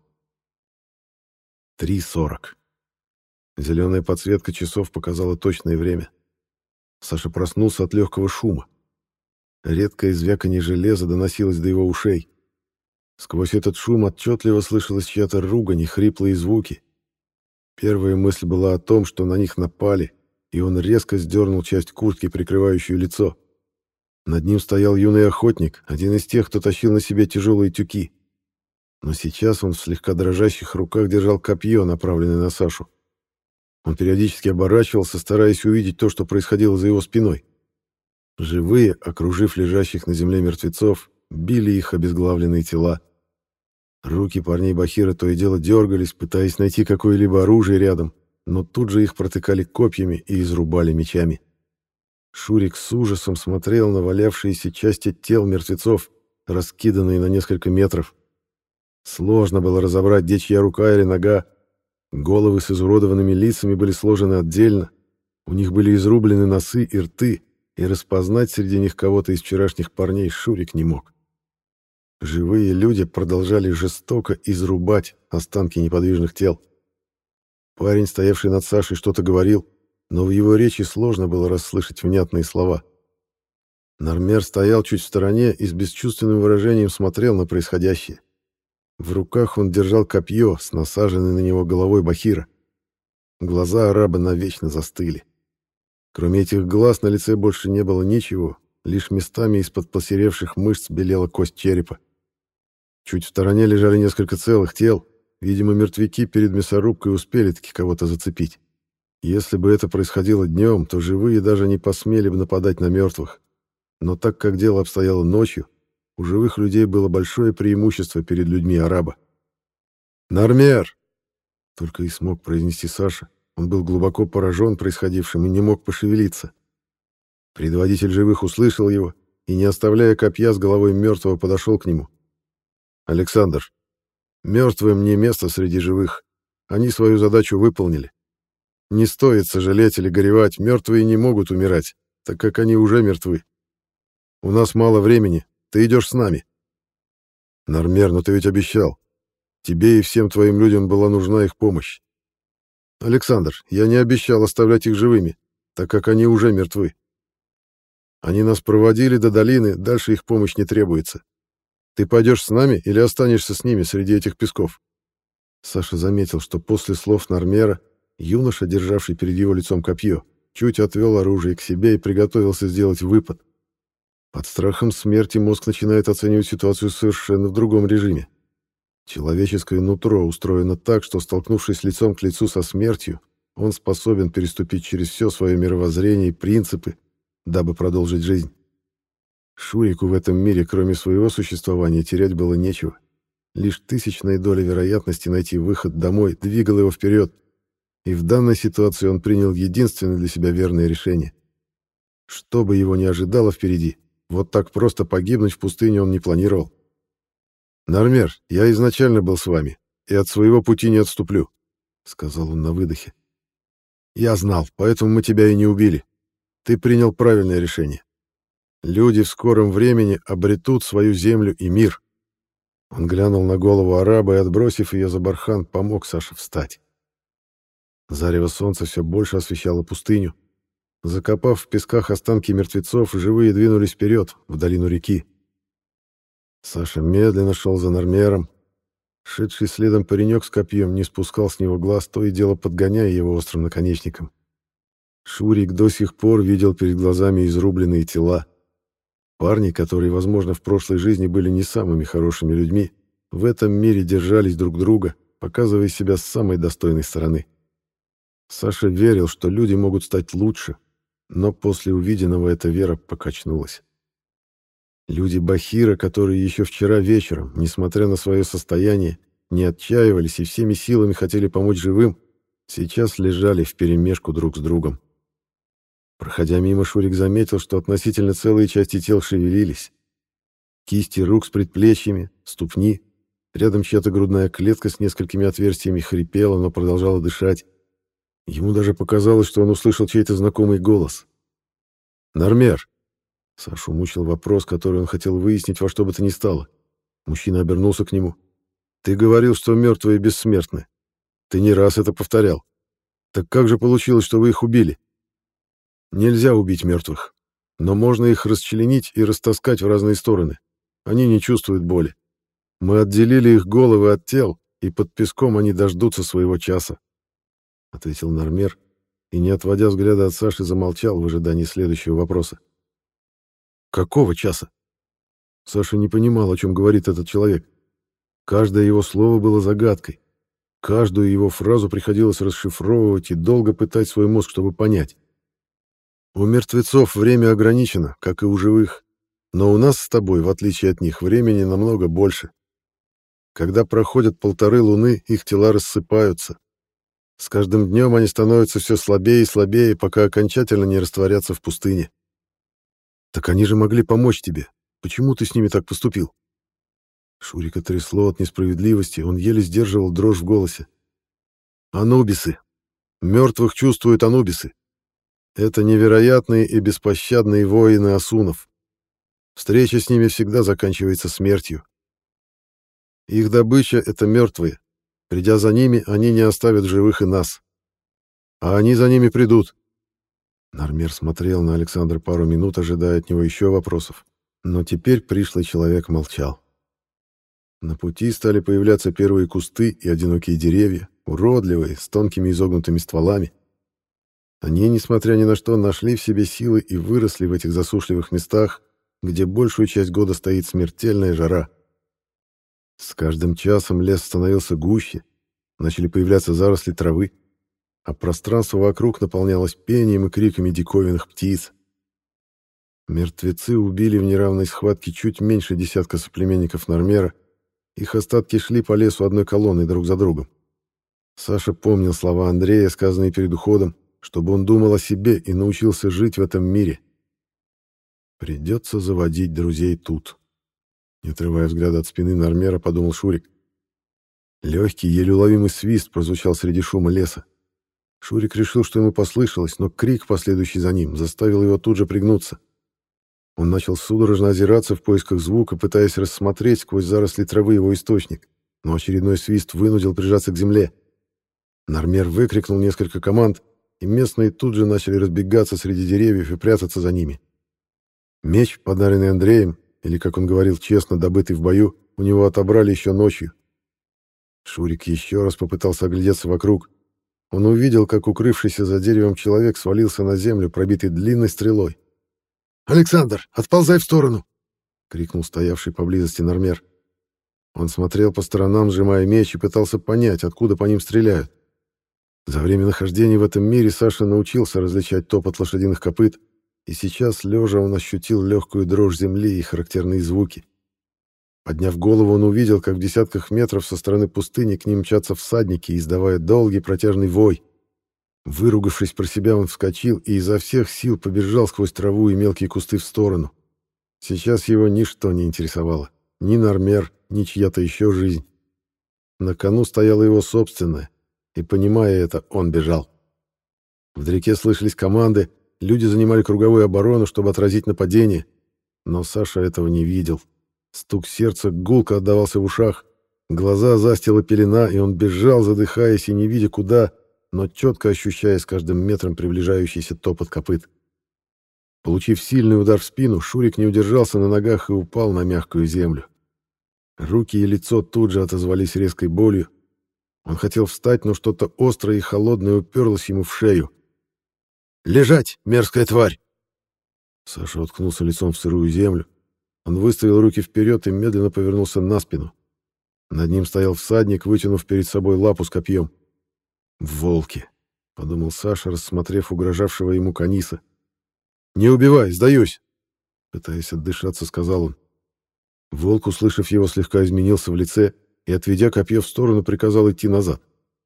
три сорок. Зеленая подсветка часов показала точное время. Саша проснулся от легкого шума. Редкое звяканье железа доносилось до его ушей. Сквозь этот шум отчетливо слышалась чья-то ругань и хриплые звуки. Первая мысль была о том, что на них напали, и он резко сдернул часть куртки, прикрывающую лицо. Над ним стоял юный охотник, один из тех, кто тащил на себе тяжелые тюки. Но сейчас он в слегка дрожащих руках держал копье, направленное на Сашу. Он периодически оборачивался, стараясь увидеть то, что происходило за его спиной. Живые, окружив лежащих на земле мертвецов, били их обезглавленные тела. Руки парней Бахира то и дело дергались, пытаясь найти какое-либо оружие рядом, но тут же их протыкали копьями и изрубали мечами. Шурик с ужасом смотрел на валявшиеся части тел мертвецов, раскиданные на несколько метров. Сложно было разобрать, где чья рука или нога. Головы с изуродованными лицами были сложены отдельно, у них были изрублены носы и рты, и распознать среди них кого-то из вчерашних парней Шурик не мог. Живые люди продолжали жестоко изрубать останки неподвижных тел. Парень, стоявший над Сашей, что-то говорил, но в его речи сложно было расслышать внятные слова. Нормер стоял чуть в стороне и с бесчувственным выражением смотрел на происходящее. В руках он держал копье с насаженной на него головой Бахира. Глаза араба навечно застыли. Кроме этих глаз на лице больше не было ничего, лишь местами из-под посеревших мышц белела кость черепа. Чуть в стороне лежали несколько целых тел. Видимо, мертвяки перед мясорубкой успели-таки кого-то зацепить. Если бы это происходило днем, то живые даже не посмели бы нападать на мертвых. Но так как дело обстояло ночью, у живых людей было большое преимущество перед людьми араба. «Нормер!» — только и смог произнести Саша. Он был глубоко поражен происходившим и не мог пошевелиться. Предводитель живых услышал его и, не оставляя копья с головой мертвого, подошел к нему. «Александр, мертвым не место среди живых. Они свою задачу выполнили. Не стоит сожалеть или горевать, мертвые не могут умирать, так как они уже мертвы. У нас мало времени, ты идешь с нами». «Нормер, но ты ведь обещал. Тебе и всем твоим людям была нужна их помощь». «Александр, я не обещал оставлять их живыми, так как они уже мертвы. Они нас проводили до долины, дальше их помощь не требуется. Ты пойдешь с нами или останешься с ними среди этих песков?» Саша заметил, что после слов Нормера юноша, державший перед его лицом копье, чуть отвел оружие к себе и приготовился сделать выпад. Под страхом смерти мозг начинает оценивать ситуацию совершенно в другом режиме. Человеческое нутро устроено так, что, столкнувшись лицом к лицу со смертью, он способен переступить через все свое мировоззрение и принципы, дабы продолжить жизнь. Шурику в этом мире, кроме своего существования, терять было нечего. Лишь тысячная доля вероятности найти выход домой двигала его вперед, и в данной ситуации он принял единственное для себя верное решение. Что бы его ни ожидало впереди, вот так просто погибнуть в пустыне он не планировал. «Нормер, я изначально был с вами, и от своего пути не отступлю», — сказал он на выдохе. «Я знал, поэтому мы тебя и не убили. Ты принял правильное решение. Люди в скором времени обретут свою землю и мир. Он глянул на голову араба и, отбросив ее за бархан, помог Саше встать. Зарево солнца все больше освещало пустыню. Закопав в песках останки мертвецов, живые двинулись вперед, в долину реки. Саша медленно шел за Нормером. Шедший следом паренек с копьем не спускал с него глаз, то и дело подгоняя его острым наконечником. Шурик до сих пор видел перед глазами изрубленные тела. Парни, которые, возможно, в прошлой жизни были не самыми хорошими людьми, в этом мире держались друг друга, показывая себя с самой достойной стороны. Саша верил, что люди могут стать лучше, но после увиденного эта вера покачнулась. Люди Бахира, которые еще вчера вечером, несмотря на свое состояние, не отчаивались и всеми силами хотели помочь живым, сейчас лежали вперемешку друг с другом. Проходя мимо, Шурик заметил, что относительно целые части тел шевелились. Кисти рук с предплечьями, ступни, рядом чья-то грудная клетка с несколькими отверстиями хрипела, но продолжала дышать. Ему даже показалось, что он услышал чей-то знакомый голос. «Нормер!» Сашу мучил вопрос, который он хотел выяснить во что бы то ни стало. Мужчина обернулся к нему. «Ты говорил, что мертвые бессмертны. Ты не раз это повторял. Так как же получилось, что вы их убили?» «Нельзя убить мертвых, но можно их расчленить и растаскать в разные стороны. Они не чувствуют боли. Мы отделили их головы от тел, и под песком они дождутся своего часа», — ответил Нормер, и, не отводя взгляда от Саши, замолчал в ожидании следующего вопроса. «Какого часа?» Саша не понимал, о чем говорит этот человек. Каждое его слово было загадкой. Каждую его фразу приходилось расшифровывать и долго пытать свой мозг, чтобы понять. «У мертвецов время ограничено, как и у живых, но у нас с тобой, в отличие от них, времени намного больше. Когда проходят полторы луны, их тела рассыпаются. С каждым днем они становятся все слабее и слабее, пока окончательно не растворятся в пустыне. Так они же могли помочь тебе. Почему ты с ними так поступил?» Шурика трясло от несправедливости, он еле сдерживал дрожь в голосе. «Анубисы. Мертвых чувствуют анубисы. Это невероятные и беспощадные воины асунов. Встреча с ними всегда заканчивается смертью. Их добыча — это мертвые. Придя за ними, они не оставят в живых и нас. А они за ними придут». Нормер смотрел на Александра пару минут, ожидая от него еще вопросов. Но теперь пришлый человек молчал. На пути стали появляться первые кусты и одинокие деревья, уродливые, с тонкими изогнутыми стволами. Они, несмотря ни на что, нашли в себе силы и выросли в этих засушливых местах, где большую часть года стоит смертельная жара. С каждым часом лес становился гуще, начали появляться заросли травы, а пространство вокруг наполнялось пением и криками диковинных птиц. Мертвецы убили в неравной схватке чуть меньше десятка соплеменников Нормера. Их остатки шли по лесу одной колонной друг за другом. Саша помнил слова Андрея, сказанные перед уходом, чтобы он думал о себе и научился жить в этом мире. «Придется заводить друзей тут», — не отрывая взгляда от спины Нормера, подумал Шурик. Легкий, еле уловимый свист прозвучал среди шума леса. Шурик решил, что ему послышалось, но крик, последующий за ним, заставил его тут же пригнуться. Он начал судорожно озираться в поисках звука, пытаясь рассмотреть сквозь заросли травы его источник, но очередной свист вынудил прижаться к земле. Нормер выкрикнул несколько команд, и местные тут же начали разбегаться среди деревьев и прятаться за ними. Меч, подаренный Андреем, или, как он говорил, честно добытый в бою, у него отобрали еще ночью. Шурик еще раз попытался оглядеться вокруг. Он увидел, как укрывшийся за деревом человек свалился на землю, пробитый длинной стрелой. «Александр, отползай в сторону!» — крикнул стоявший поблизости Нормер. Он смотрел по сторонам, сжимая меч, и пытался понять, откуда по ним стреляют. За время нахождения в этом мире Саша научился различать топот лошадиных копыт, и сейчас, лежа, он ощутил легкую дрожь земли и характерные звуки. Подняв голову, он увидел, как в десятках метров со стороны пустыни к ним мчатся всадники, издавая долгий протяжный вой. Выругавшись про себя, он вскочил и изо всех сил побежал сквозь траву и мелкие кусты в сторону. Сейчас его ничто не интересовало. Ни Нормер, ни чья-то еще жизнь. На кону стояла его собственная, и, понимая это, он бежал. Вдалеке слышались команды, люди занимали круговую оборону, чтобы отразить нападение. Но Саша этого не видел. Стук сердца гулко отдавался в ушах. Глаза застила пелена, и он бежал, задыхаясь и не видя куда, но четко ощущая с каждым метром приближающийся топот копыт. Получив сильный удар в спину, Шурик не удержался на ногах и упал на мягкую землю. Руки и лицо тут же отозвались резкой болью. Он хотел встать, но что-то острое и холодное уперлось ему в шею. «Лежать, мерзкая тварь!» Саша уткнулся лицом в сырую землю. Он выставил руки вперед и медленно повернулся на спину. Над ним стоял всадник, вытянув перед собой лапу с копьем. «Волки!» — подумал Саша, рассмотрев угрожавшего ему Каниса. «Не убивай, сдаюсь!» — пытаясь отдышаться, сказал он. Волк, услышав его, слегка изменился в лице и, отведя копье в сторону, приказал идти назад.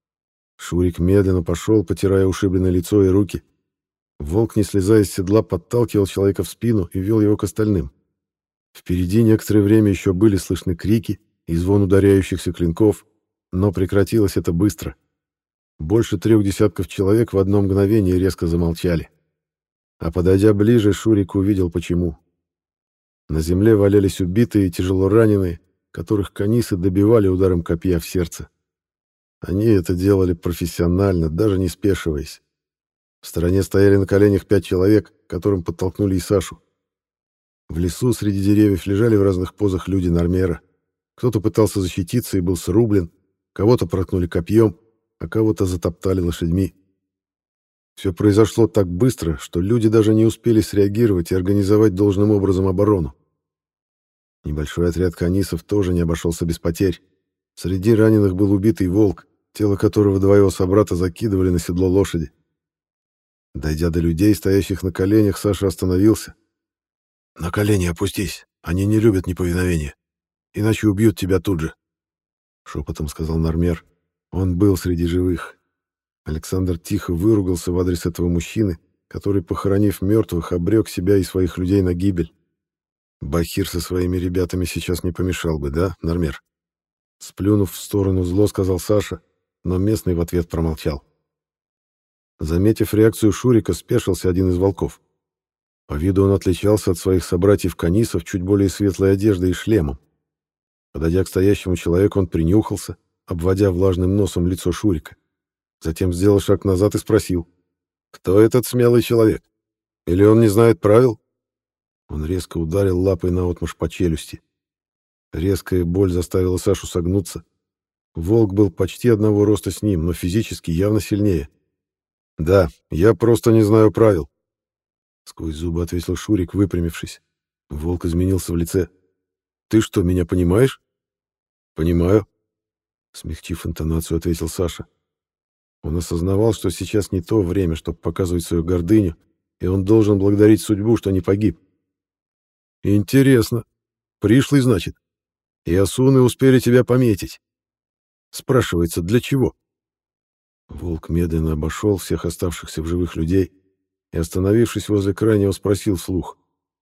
Шурик медленно пошел, потирая ушибленное лицо и руки. Волк, не слезая с седла, подталкивал человека в спину и вел его к остальным. Впереди некоторое время еще были слышны крики и звон ударяющихся клинков, но прекратилось это быстро. Больше трех десятков человек в одно мгновение резко замолчали. А подойдя ближе, Шурик увидел, почему. На земле валялись убитые и тяжело раненые, которых канисы добивали ударом копья в сердце. Они это делали профессионально, даже не спешиваясь. В стороне стояли на коленях пять человек, которым подтолкнули и Сашу. В лесу среди деревьев лежали в разных позах люди Нормера. Кто-то пытался защититься и был срублен, кого-то проткнули копьем, а кого-то затоптали лошадьми. Все произошло так быстро, что люди даже не успели среагировать и организовать должным образом оборону. Небольшой отряд канисов тоже не обошелся без потерь. Среди раненых был убитый волк, тело которого два его собрата закидывали на седло лошади. Дойдя до людей, стоящих на коленях, Саша остановился. «На колени опустись, они не любят неповиновения, иначе убьют тебя тут же», — шепотом сказал Нормер. Он был среди живых. Александр тихо выругался в адрес этого мужчины, который, похоронив мертвых, обрек себя и своих людей на гибель. «Бахир со своими ребятами сейчас не помешал бы, да, Нормер?» Сплюнув в сторону зло, сказал Саша, но местный в ответ промолчал. Заметив реакцию Шурика, спешился один из волков. По виду он отличался от своих собратьев-канисов чуть более светлой одеждой и шлемом. Подойдя к стоящему человеку, он принюхался, обводя влажным носом лицо Шурика. Затем сделал шаг назад и спросил: «Кто этот смелый человек? Или он не знает правил?» Он резко ударил лапой наотмашь по челюсти. Резкая боль заставила Сашу согнуться. Волк был почти одного роста с ним, но физически явно сильнее. «Да, я просто не знаю правил», — сквозь зубы ответил Шурик, выпрямившись. Волк изменился в лице. «Ты что, меня понимаешь?» «Понимаю», — смягчив интонацию, ответил Саша. Он осознавал, что сейчас не то время, чтобы показывать свою гордыню, и он должен благодарить судьбу, что не погиб. «Интересно. Пришлый, значит? И осуны успели тебя пометить. Спрашивается, для чего?» Волк медленно обошел всех оставшихся в живых людей и, остановившись возле крайнего, спросил вслух: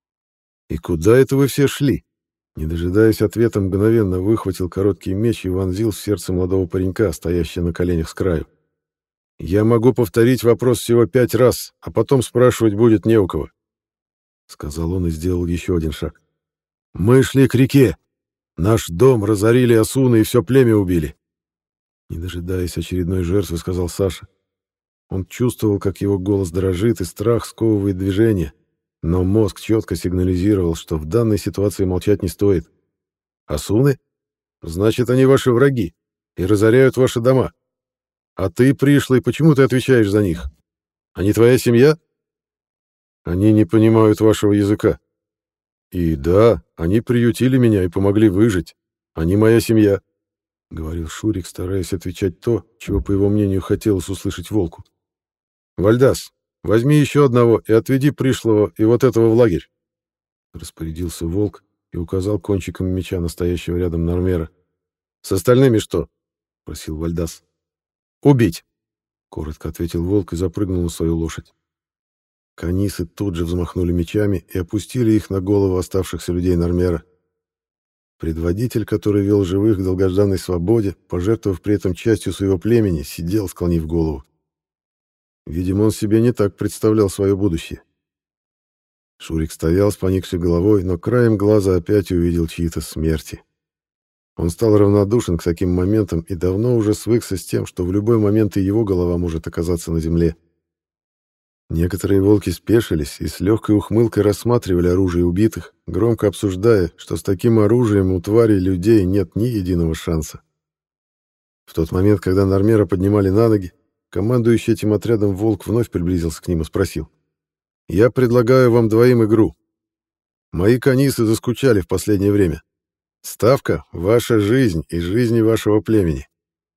«И куда это вы все шли?» Не дожидаясь ответа, мгновенно выхватил короткий меч и вонзил в сердце молодого паренька, стоящего на коленях с краю. «Я могу повторить вопрос всего пять раз, а потом спрашивать будет не у кого», — сказал он и сделал еще один шаг. «Мы шли к реке. Наш дом разорили осуны и все племя убили». Не дожидаясь очередной жертвы, сказал Саша. Он чувствовал, как его голос дрожит, и страх сковывает движение, но мозг четко сигнализировал, что в данной ситуации молчать не стоит. «Осуны? Значит, они ваши враги и разоряют ваши дома. А ты, пришлый, почему ты отвечаешь за них? Они твоя семья?» «Они не понимают вашего языка. И да, они приютили меня и помогли выжить. Они моя семья», — говорил Шурик, стараясь отвечать то, чего, по его мнению, хотелось услышать волку. «Вальдас, возьми еще одного и отведи пришлого и вот этого в лагерь», — распорядился волк и указал кончиком меча настоящего рядом Нормера. «С остальными что?» — просил Вальдас. «Убить», — коротко ответил волк и запрыгнул на свою лошадь. Канисы тут же взмахнули мечами и опустили их на голову оставшихся людей Нормера. Предводитель, который вел живых к долгожданной свободе, пожертвовав при этом частью своего племени, сидел, склонив голову. Видимо, он себе не так представлял свое будущее. Шурик стоял с поникшей головой, но краем глаза опять увидел чьи-то смерти. Он стал равнодушен к таким моментам и давно уже свыкся с тем, что в любой момент и его голова может оказаться на земле. Некоторые волки спешились и с легкой ухмылкой рассматривали оружие убитых, громко обсуждая, что с таким оружием у тварей людей нет ни единого шанса. В тот момент, когда Нормера поднимали на ноги, командующий этим отрядом волк вновь приблизился к ним и спросил: «Я предлагаю вам двоим игру. Мои канисы заскучали в последнее время. Ставка — ваша жизнь и жизни вашего племени».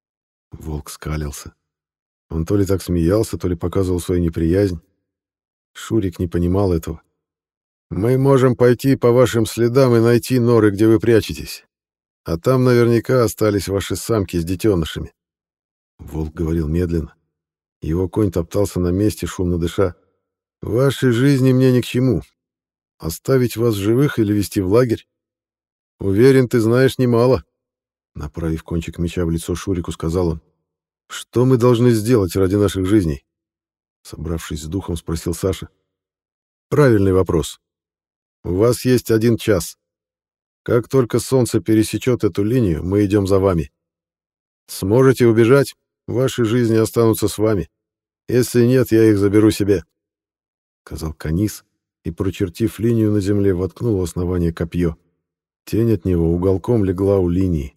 Волк скалился. Он то ли так смеялся, то ли показывал свою неприязнь. Шурик не понимал этого. «Мы можем пойти по вашим следам и найти норы, где вы прячетесь. А там наверняка остались ваши самки с детенышами». Волк говорил медленно. Его конь топтался на месте, шумно дыша. «Вашей жизни мне ни к чему. Оставить вас живых или везти в лагерь? Уверен, ты знаешь немало». Направив кончик меча в лицо Шурику, сказал он: «Что мы должны сделать ради наших жизней?» Собравшись с духом, спросил Саша. «Правильный вопрос. У вас есть один час. Как только солнце пересечет эту линию, мы идем за вами. Сможете убежать, ваши жизни останутся с вами. Если нет, я их заберу себе», — сказал Канис и, прочертив линию на земле, воткнул в основание копье. Тень от него уголком легла у линии.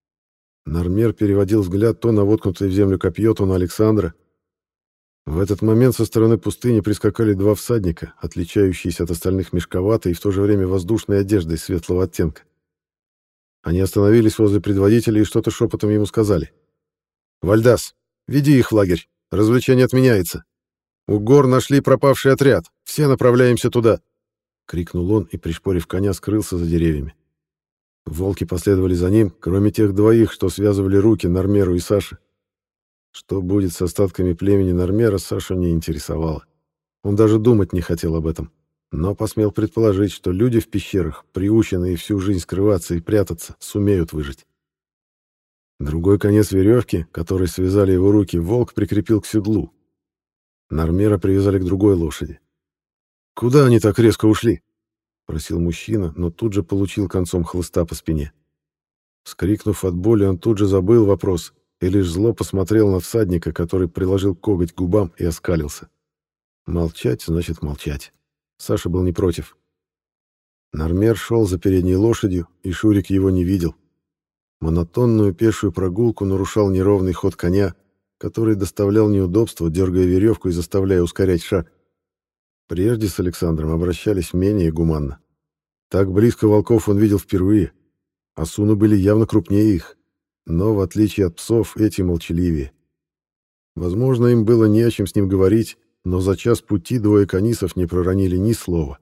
Нормер переводил взгляд то на воткнутое в землю копье, то на Александра. В этот момент со стороны пустыни прискакали два всадника, отличающиеся от остальных мешковатой и в то же время воздушной одеждой светлого оттенка. Они остановились возле предводителя и что-то шепотом ему сказали. «Вальдас, веди их в лагерь. Развлечение отменяется. У гор нашли пропавший отряд. Все направляемся туда!» — крикнул он и, пришпорив коня, скрылся за деревьями. Волки последовали за ним, кроме тех двоих, что связывали руки Нормеру и Саше. Что будет с остатками племени Нормера, Сашу не интересовало. Он даже думать не хотел об этом, но посмел предположить, что люди в пещерах, приученные всю жизнь скрываться и прятаться, сумеют выжить. Другой конец веревки, которой связали его руки, волк прикрепил к седлу. Нормера привязали к другой лошади. «Куда они так резко ушли?» — просил мужчина, но тут же получил концом хлыста по спине. Вскрикнув от боли, он тут же забыл вопрос и лишь зло посмотрел на всадника, который приложил коготь к губам и оскалился. Молчать значит молчать. Саша был не против. Нормер шел за передней лошадью, и Шурик его не видел. Монотонную пешую прогулку нарушал неровный ход коня, который доставлял неудобства, дергая веревку и заставляя ускорять шаг. Прежде с Александром обращались менее гуманно. Так близко волков он видел впервые. Асуны были явно крупнее их, но, в отличие от псов, эти молчаливее. Возможно, им было не о чем с ним говорить, но за час пути двое канисов не проронили ни слова.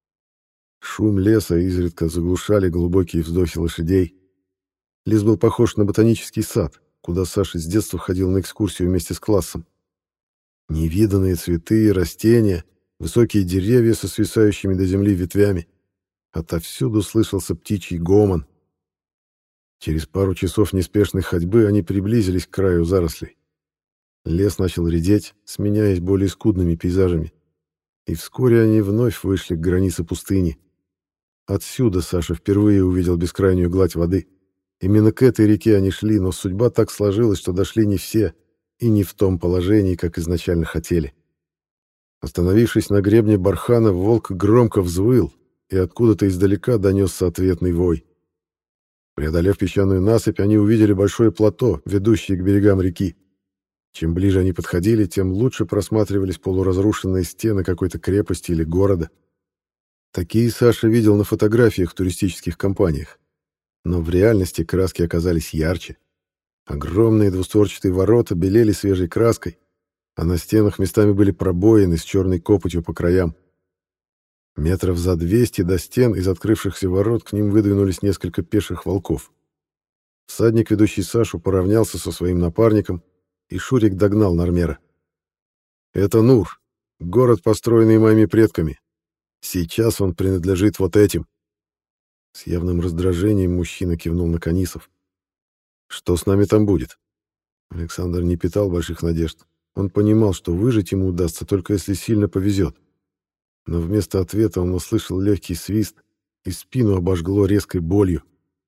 Шум леса изредка заглушали глубокие вздохи лошадей. Лес был похож на ботанический сад, куда Саша с детства ходил на экскурсию вместе с классом. Невиданные цветы и растения, высокие деревья со свисающими до земли ветвями. Отовсюду слышался птичий гомон. Через пару часов неспешной ходьбы они приблизились к краю зарослей. Лес начал редеть, сменяясь более скудными пейзажами. И вскоре они вновь вышли к границе пустыни. Отсюда Саша впервые увидел бескрайнюю гладь воды. Именно к этой реке они шли, но судьба так сложилась, что дошли не все и не в том положении, как изначально хотели. Остановившись на гребне бархана, волк громко взвыл, и откуда-то издалека донесся ответный вой. Преодолев песчаную насыпь, они увидели большое плато, ведущее к берегам реки. Чем ближе они подходили, тем лучше просматривались полуразрушенные стены какой-то крепости или города. Такие Саша видел на фотографиях в туристических компаниях. Но в реальности краски оказались ярче. Огромные двустворчатые ворота белели свежей краской, а на стенах местами были пробоины с черной копотью по краям. Метров за двести до стен из открывшихся ворот к ним выдвинулись несколько пеших волков. Всадник, ведущий Сашу, поравнялся со своим напарником, и Шурик догнал Нормера. «Это Нур, город, построенный моими предками. Сейчас он принадлежит вот этим». С явным раздражением мужчина кивнул на канисов. «Что с нами там будет?» Александр не питал больших надежд. Он понимал, что выжить ему удастся только если сильно повезет. Но вместо ответа он услышал легкий свист, и спину обожгло резкой болью.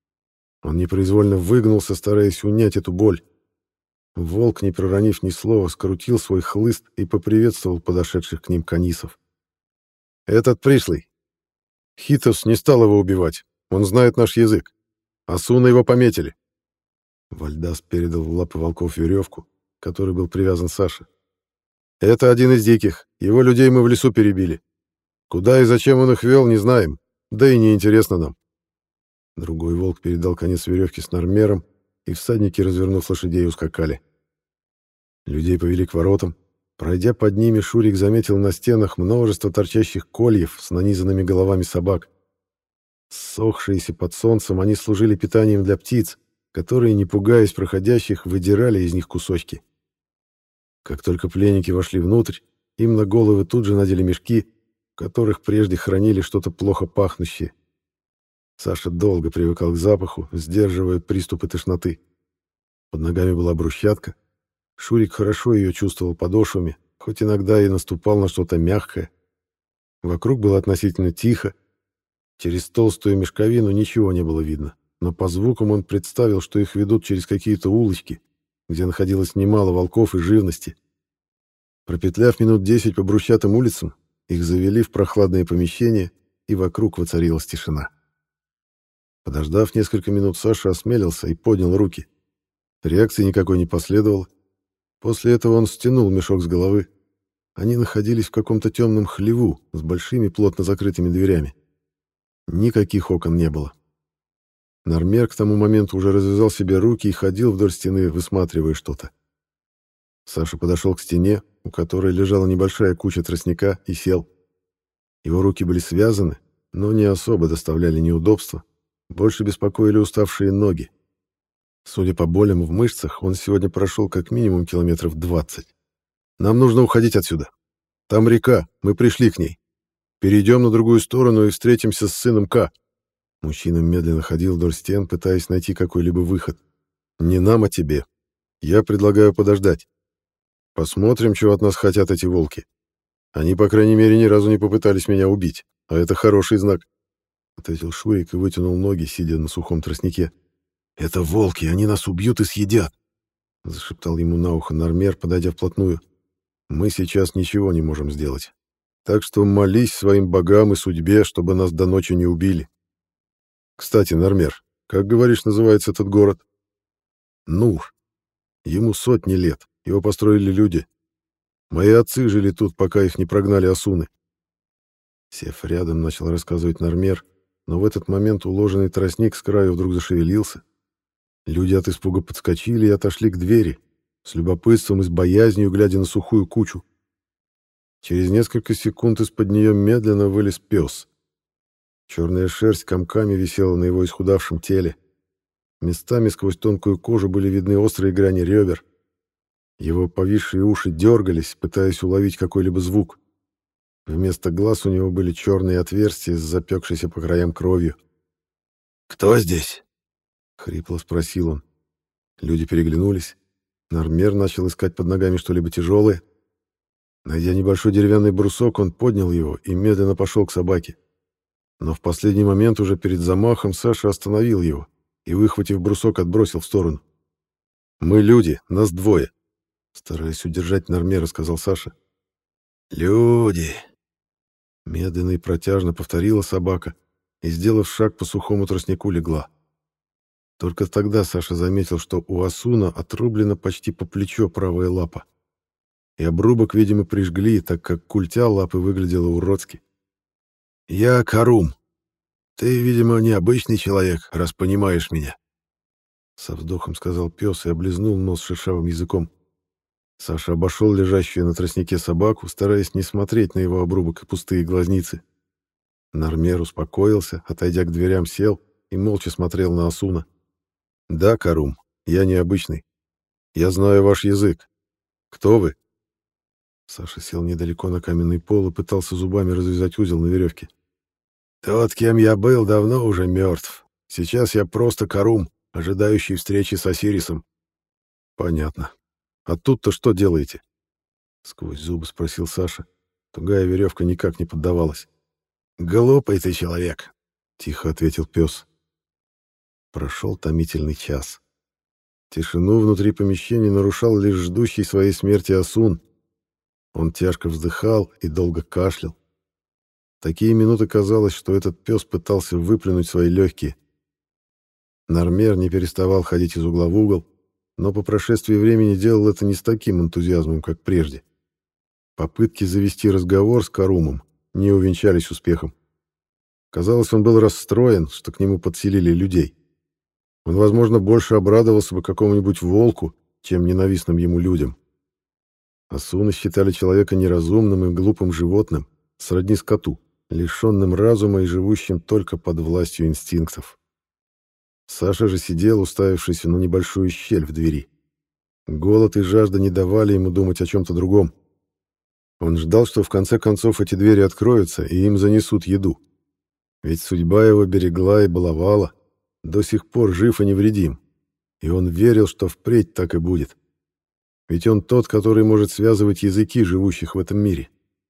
Он непроизвольно выгнулся, стараясь унять эту боль. Волк, не проронив ни слова, скрутил свой хлыст и поприветствовал подошедших к ним канисов. «Этот пришлый. Хитос не стал его убивать. Он знает наш язык. Асуна его пометили». Вальдас передал в лапы волков веревку, к которой был привязан Саша. «Это один из диких. Его людей мы в лесу перебили. Куда и зачем он их вел, не знаем. Да и не интересно нам». Другой волк передал конец веревки с Нормером, и всадники, развернув лошадей, ускакали. Людей повели к воротам. Пройдя под ними, Шурик заметил на стенах множество торчащих кольев с нанизанными головами собак. Ссохшиеся под солнцем, они служили питанием для птиц, которые, не пугаясь проходящих, выдирали из них кусочки. Как только пленники вошли внутрь, им на головы тут же надели мешки, в которых прежде хранили что-то плохо пахнущее. Саша долго привыкал к запаху, сдерживая приступы тошноты. Под ногами была брусчатка. Шурик хорошо ее чувствовал подошвами, хоть иногда и наступал на что-то мягкое. Вокруг было относительно тихо. Через толстую мешковину ничего не было видно, но по звукам он представил, что их ведут через какие-то улочки, где находилось немало волков и живности. Пропетляв минут десять по брусчатым улицам, их завели в прохладные помещения, и вокруг воцарилась тишина. Подождав несколько минут, Саша осмелился и поднял руки. Реакции никакой не последовало. После этого он стянул мешок с головы. Они находились в каком-то темном хлеву с большими плотно закрытыми дверями. Никаких окон не было. Нормер к тому моменту уже развязал себе руки и ходил вдоль стены, высматривая что-то. Саша подошел к стене, у которой лежала небольшая куча тростника, и сел. Его руки были связаны, но не особо доставляли неудобства. Больше беспокоили уставшие ноги. Судя по болям в мышцах, он сегодня прошел как минимум километров двадцать. «Нам нужно уходить отсюда. Там река, мы пришли к ней. Перейдем на другую сторону и встретимся с сыном К». Мужчина медленно ходил вдоль стен, пытаясь найти какой-либо выход. «Не нам, а тебе. Я предлагаю подождать. Посмотрим, чего от нас хотят эти волки. Они, по крайней мере, ни разу не попытались меня убить, а это хороший знак», — ответил Шурик и вытянул ноги, сидя на сухом тростнике. «Это волки, они нас убьют и съедят», — зашептал ему на ухо Нормер, подойдя вплотную. «Мы сейчас ничего не можем сделать. Так что молись своим богам и судьбе, чтобы нас до ночи не убили. Кстати, Нормер, как, говоришь, называется этот город?» «Нур. Ему сотни лет. Его построили люди. Мои отцы жили тут, пока их не прогнали асуны». Сев рядом, начал рассказывать Нормер, но в этот момент уложенный тростник с краю вдруг зашевелился. Люди от испуга подскочили и отошли к двери, с любопытством и с боязнью, глядя на сухую кучу. Через несколько секунд из-под нее медленно вылез пес. Черная шерсть комками висела на его исхудавшем теле. Местами сквозь тонкую кожу были видны острые грани ребер. Его повисшие уши дергались, пытаясь уловить какой-либо звук. Вместо глаз у него были черные отверстия с запекшейся по краям кровью. «Кто здесь?» — хрипло спросил он. Люди переглянулись. Нормер начал искать под ногами что-либо тяжелое. Найдя небольшой деревянный брусок, он поднял его и медленно пошел к собаке. Но в последний момент, уже перед замахом, Саша остановил его и, выхватив брусок, отбросил в сторону. «Мы люди, нас двое», — стараясь удержать Нормера, сказал Саша. «Люди!» — медленно и протяжно повторила собака и, сделав шаг по сухому тростнику, легла. Только тогда Саша заметил, что у Асуна отрублена почти по плечо правая лапа. И обрубок, видимо, прижгли, так как культя лапы выглядела уродски. «Я Карум. Ты, видимо, необычный человек, раз понимаешь меня», — со вздохом сказал пес и облизнул нос шершавым языком. Саша обошел лежащую на тростнике собаку, стараясь не смотреть на его обрубок и пустые глазницы. Нормер успокоился, отойдя к дверям, сел и молча смотрел на Асуна. «Да, Карум, я необычный. Я знаю ваш язык. Кто вы?» Саша сел недалеко на каменный пол и пытался зубами развязать узел на веревке. «Тот, кем я был, давно уже мертв. Сейчас я просто Карум, ожидающий встречи с Осирисом». «Понятно. А тут-то что делаете?» — сквозь зубы спросил Саша. Тугая веревка никак не поддавалась. «Глупый ты человек», — тихо ответил пес. Прошел томительный час. Тишину внутри помещения нарушал лишь ждущий своей смерти Асун. Он тяжко вздыхал и долго кашлял. В такие минуты казалось, что этот пес пытался выплюнуть свои легкие. Нармер не переставал ходить из угла в угол, но по прошествии времени делал это не с таким энтузиазмом, как прежде. Попытки завести разговор с Карумом не увенчались успехом. Казалось, он был расстроен, что к нему подселили людей. Он, возможно, больше обрадовался бы какому-нибудь волку, чем ненавистным ему людям. Асуны считали человека неразумным и глупым животным, сродни скоту, лишенным разума и живущим только под властью инстинктов. Саша же сидел, уставившись на небольшую щель в двери. Голод и жажда не давали ему думать о чем-то другом. Он ждал, что в конце концов эти двери откроются, и им занесут еду. Ведь судьба его берегла и баловала, до сих пор жив и невредим, и он верил, что впредь так и будет. Ведь он тот, который может связывать языки живущих в этом мире.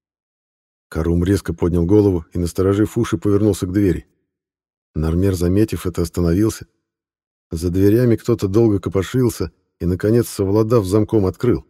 Карум резко поднял голову и, насторожив уши, повернулся к двери. Нармер, заметив это, остановился. За дверями кто-то долго копошился и, наконец, совладав замком, открыл.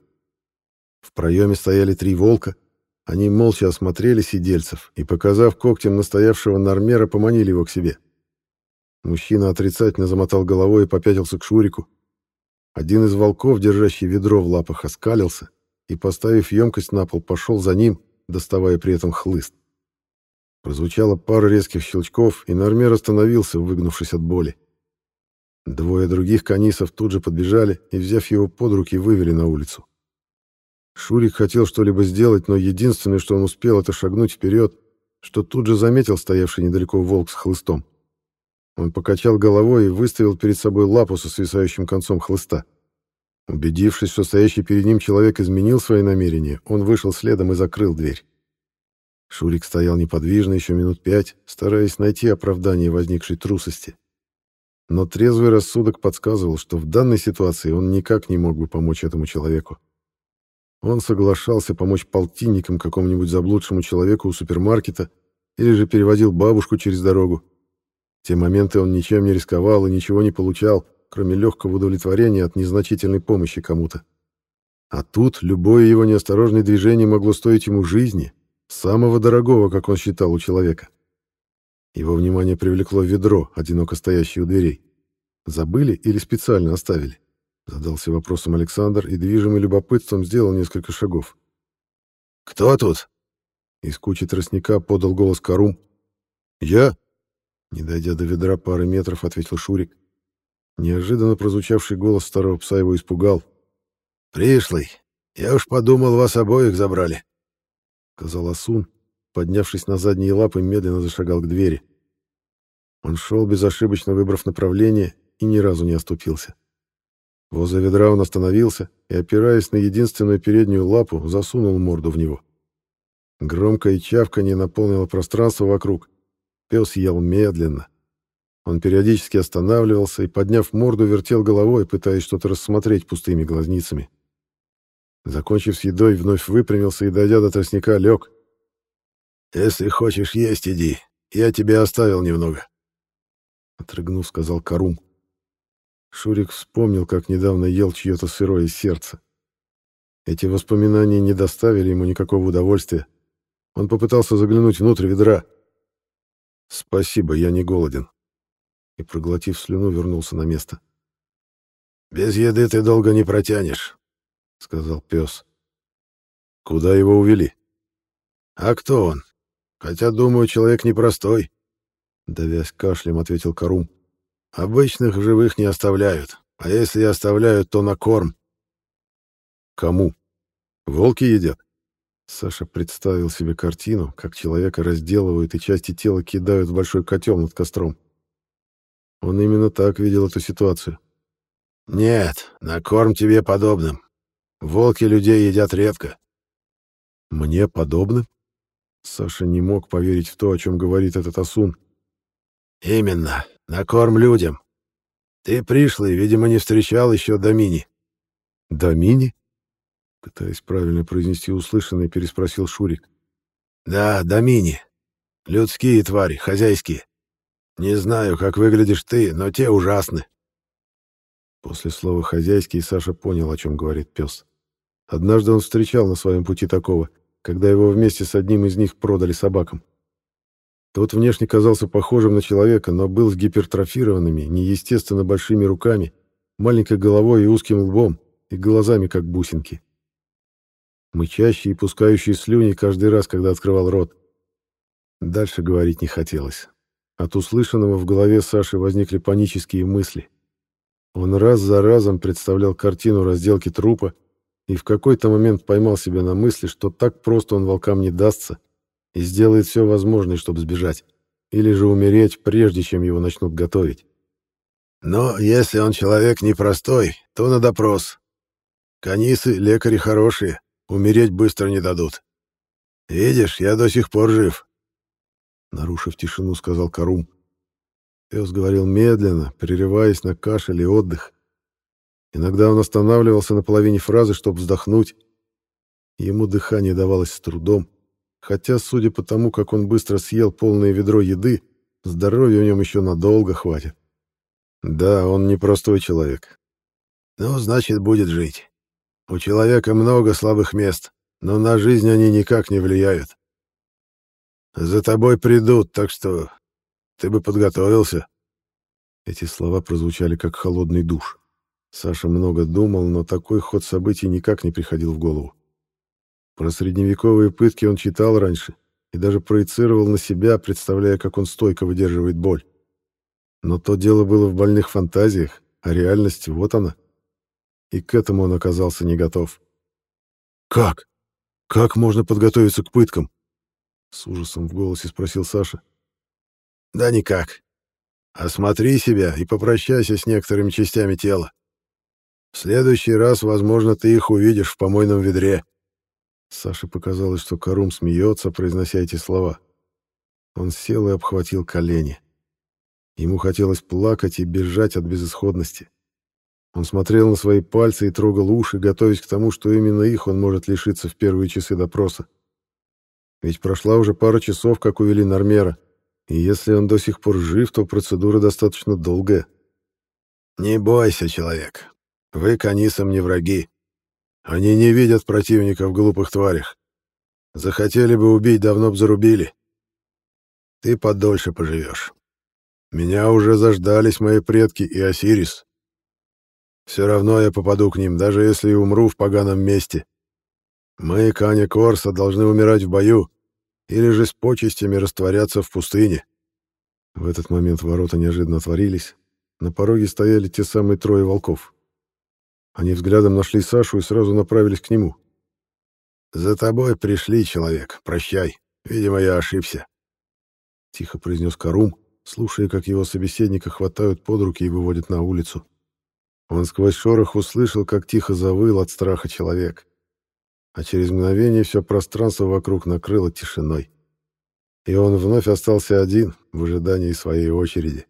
В проеме стояли три волка. Они молча осмотрели сидельцев и, показав когтем настоявшего Нармера, поманили его к себе. Мужчина отрицательно замотал головой и попятился к Шурику. Один из волков, держащий ведро в лапах, оскалился и, поставив емкость на пол, пошел за ним, доставая при этом хлыст. Прозвучала пара резких щелчков, и Нармер остановился, выгнувшись от боли. Двое других канисов тут же подбежали и, взяв его под руки, вывели на улицу. Шурик хотел что-либо сделать, но единственное, что он успел, это шагнуть вперед, что тут же заметил стоявший недалеко волк с хлыстом. Он покачал головой и выставил перед собой лапу со свисающим концом хлыста. Убедившись, что стоящий перед ним человек изменил свои намерения, он вышел следом и закрыл дверь. Шурик стоял неподвижно еще минут пять, стараясь найти оправдание возникшей трусости. Но трезвый рассудок подсказывал, что в данной ситуации он никак не мог бы помочь этому человеку. Он соглашался помочь полтинникам какому-нибудь заблудшему человеку у супермаркета или же переводил бабушку через дорогу. В те моменты он ничем не рисковал и ничего не получал, кроме легкого удовлетворения от незначительной помощи кому-то. А тут любое его неосторожное движение могло стоить ему жизни, самого дорогого, как он считал, у человека. Его внимание привлекло ведро, одиноко стоящее у дверей. Забыли или специально оставили? Задался вопросом Александр и, движимый любопытством, сделал несколько шагов. «Кто тут?» Из кучи тростника подал голос Карум. «Я?» Не дойдя до ведра пары метров, ответил Шурик. Неожиданно прозвучавший голос старого пса его испугал. «Пришлый, я уж подумал, вас обоих забрали», — сказал Асун, поднявшись на задние лапы, медленно зашагал к двери. Он шел, безошибочно выбрав направление, и ни разу не оступился. Возле ведра он остановился и, опираясь на единственную переднюю лапу, засунул морду в него. Громкое чавканье наполнило пространство вокруг. Пес ел медленно. Он периодически останавливался и, подняв морду, вертел головой, пытаясь что-то рассмотреть пустыми глазницами. Закончив с едой, вновь выпрямился и, дойдя до тростника, лег. «Если хочешь есть, иди. Я тебе оставил немного», — отрыгнув, сказал Карум. Шурик вспомнил, как недавно ел чье-то сырое сердце. Эти воспоминания не доставили ему никакого удовольствия. Он попытался заглянуть внутрь ведра. «Спасибо, я не голоден», и, проглотив слюну, вернулся на место. «Без еды ты долго не протянешь», — сказал пес. «Куда его увели?» «А кто он? Хотя, думаю, человек непростой», — давясь кашлем, ответил Карум. «Обычных в живых не оставляют, а если и оставляют, то на корм». «Кому? Волки едят?» Саша представил себе картину, как человека разделывают и части тела кидают в большой котел над костром. Он именно так видел эту ситуацию. «Нет, на корм тебе подобным. Волки людей едят редко». «Мне подобным?» Саша не мог поверить в то, о чем говорит этот Асун. «Именно, на корм людям. Ты пришлый, видимо, не встречал еще Домини». «Домини?» Пытаясь правильно произнести услышанное, переспросил Шурик. Да, домини. Людские твари, хозяйские. Не знаю, как выглядишь ты, но те ужасны. После слова «хозяйский» Саша понял, о чем говорит пес. Однажды он встречал на своем пути такого, когда его вместе с одним из них продали собакам. Тот внешне казался похожим на человека, но был с гипертрофированными, неестественно большими руками, маленькой головой и узким лбом, и глазами, как бусинки. Мычащий и пускающий слюни каждый раз, когда открывал рот. Дальше говорить не хотелось. От услышанного в голове Саши возникли панические мысли. Он раз за разом представлял картину разделки трупа и в какой-то момент поймал себя на мысли, что так просто он волкам не дастся и сделает все возможное, чтобы сбежать, или же умереть, прежде чем его начнут готовить. Но если он человек непростой, то на допрос. Канисы — лекари хорошие, умереть быстро не дадут. Видишь, я до сих пор жив. Нарушив тишину, сказал Карум. Пес говорил медленно, прерываясь на кашель и отдых. Иногда он останавливался на половине фразы, чтобы вздохнуть. Ему дыхание давалось с трудом, хотя, судя по тому, как он быстро съел полное ведро еды, здоровья в нем еще надолго хватит. Да, он непростой человек. Ну, значит, будет жить. У человека много слабых мест, но на жизнь они никак не влияют. За тобой придут, так что ты бы подготовился. Эти слова прозвучали как холодный душ. Саша много думал, но такой ход событий никак не приходил в голову. Про средневековые пытки он читал раньше и даже проецировал на себя, представляя, как он стойко выдерживает боль. Но то дело было в больных фантазиях, а реальность вот она. И к этому он оказался не готов. «Как? Как можно подготовиться к пыткам?» С ужасом в голосе спросил Саша. «Да никак. Осмотри себя и попрощайся с некоторыми частями тела. В следующий раз, возможно, ты их увидишь в помойном ведре». Саше показалось, что Карум смеется, произнося эти слова. Он сел и обхватил колени. Ему хотелось плакать и бежать от безысходности. Он смотрел на свои пальцы и трогал уши, готовясь к тому, что именно их он может лишиться в первые часы допроса. Ведь прошла уже пара часов, как увели Нормера, и если он до сих пор жив, то процедура достаточно долгая. «Не бойся, человек. Вы канисам не враги. Они не видят противника в глупых тварях. Захотели бы убить, давно б зарубили. Ты подольше поживешь. Меня уже заждались мои предки и Осирис. Все равно я попаду к ним, даже если и умру в поганом месте. Мы, Каня Корса, должны умирать в бою или же с почестями растворяться в пустыне». В этот момент ворота неожиданно отворились. На пороге стояли те самые трое волков. Они взглядом нашли Сашу и сразу направились к нему. «За тобой пришли, человек. Прощай. Видимо, я ошибся», — тихо произнес Карум, слушая, как его собеседника хватают под руки и выводят на улицу. Он сквозь шорох услышал, как тихо завыл от страха человек. А через мгновение все пространство вокруг накрыло тишиной. И он вновь остался один в ожидании своей очереди.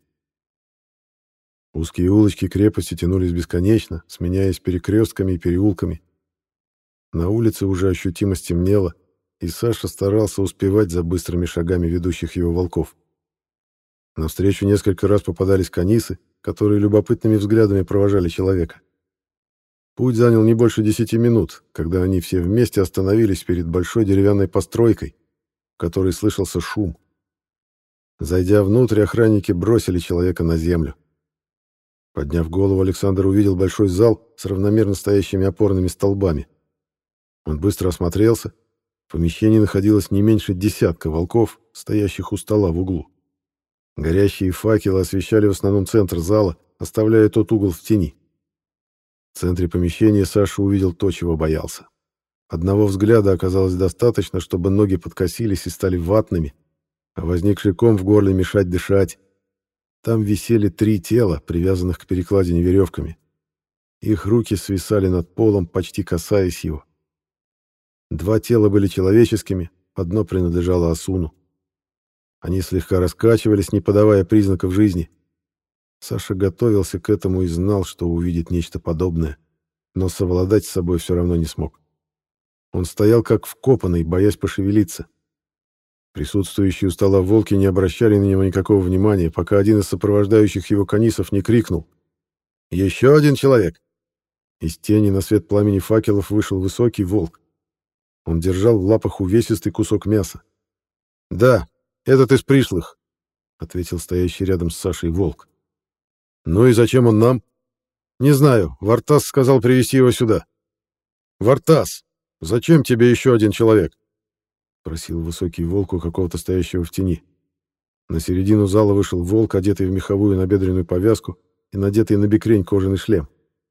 Узкие улочки крепости тянулись бесконечно, сменяясь перекрестками и переулками. На улице уже ощутимо стемнело, и Саша старался успевать за быстрыми шагами ведущих его волков. Навстречу несколько раз попадались канисы, которые любопытными взглядами провожали человека. Путь занял не больше десяти минут, когда они все вместе остановились перед большой деревянной постройкой, в которой слышался шум. Зайдя внутрь, охранники бросили человека на землю. Подняв голову, Александр увидел большой зал с равномерно стоящими опорными столбами. Он быстро осмотрелся. В помещении находилось не меньше десятка волков, стоящих у стола в углу. Горящие факелы освещали в основном центр зала, оставляя тот угол в тени. В центре помещения Саша увидел то, чего боялся. Одного взгляда оказалось достаточно, чтобы ноги подкосились и стали ватными, а возникший ком в горле мешать дышать. Там висели три тела, привязанных к перекладине веревками. Их руки свисали над полом, почти касаясь его. Два тела были человеческими, одно принадлежало Асуну. Они слегка раскачивались, не подавая признаков жизни. Саша готовился к этому и знал, что увидит нечто подобное, но совладать с собой все равно не смог. Он стоял как вкопанный, боясь пошевелиться. Присутствующие у стола волки не обращали на него никакого внимания, пока один из сопровождающих его канисов не крикнул: «Еще один человек!» Из тени на свет пламени факелов вышел высокий волк. Он держал в лапах увесистый кусок мяса. «Да, этот из пришлых», — ответил стоящий рядом с Сашей волк. «Ну и зачем он нам?» «Не знаю. Вартас сказал привести его сюда». «Вартас, зачем тебе еще один человек?» — просил высокий волк у какого-то стоящего в тени. На середину зала вышел волк, одетый в меховую набедренную повязку и надетый на бекрень кожаный шлем.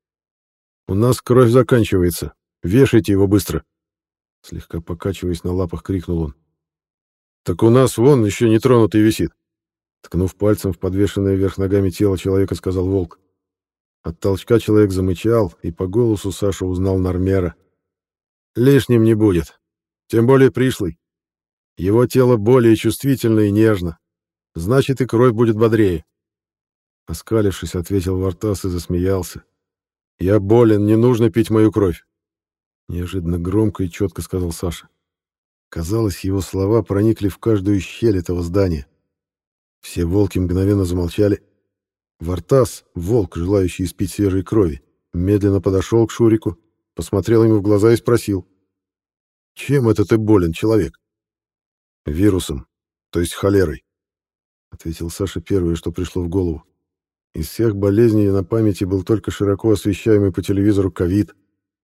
«У нас кровь заканчивается. Вешайте его быстро!» Слегка покачиваясь на лапах, крикнул он. «Так у нас вон еще нетронутый висит!» Ткнув пальцем в подвешенное вверх ногами тело человека, сказал волк. От толчка человек замычал, и по голосу Саша узнал Нормера. «Лишним не будет. Тем более пришлый. Его тело более чувствительно и нежно. Значит, и кровь будет бодрее». Оскалившись, ответил Вартас и засмеялся. «Я болен, не нужно пить мою кровь», — неожиданно громко и четко сказал Саша. Казалось, его слова проникли в каждую щель этого здания. Все волки мгновенно замолчали. Вартас, волк, желающий испить свежей крови, медленно подошел к Шурику, посмотрел ему в глаза и спросил: «Чем это ты болен, человек?» «Вирусом, то есть холерой», — ответил Саша первое, что пришло в голову. Из всех болезней на памяти был только широко освещаемый по телевизору ковид.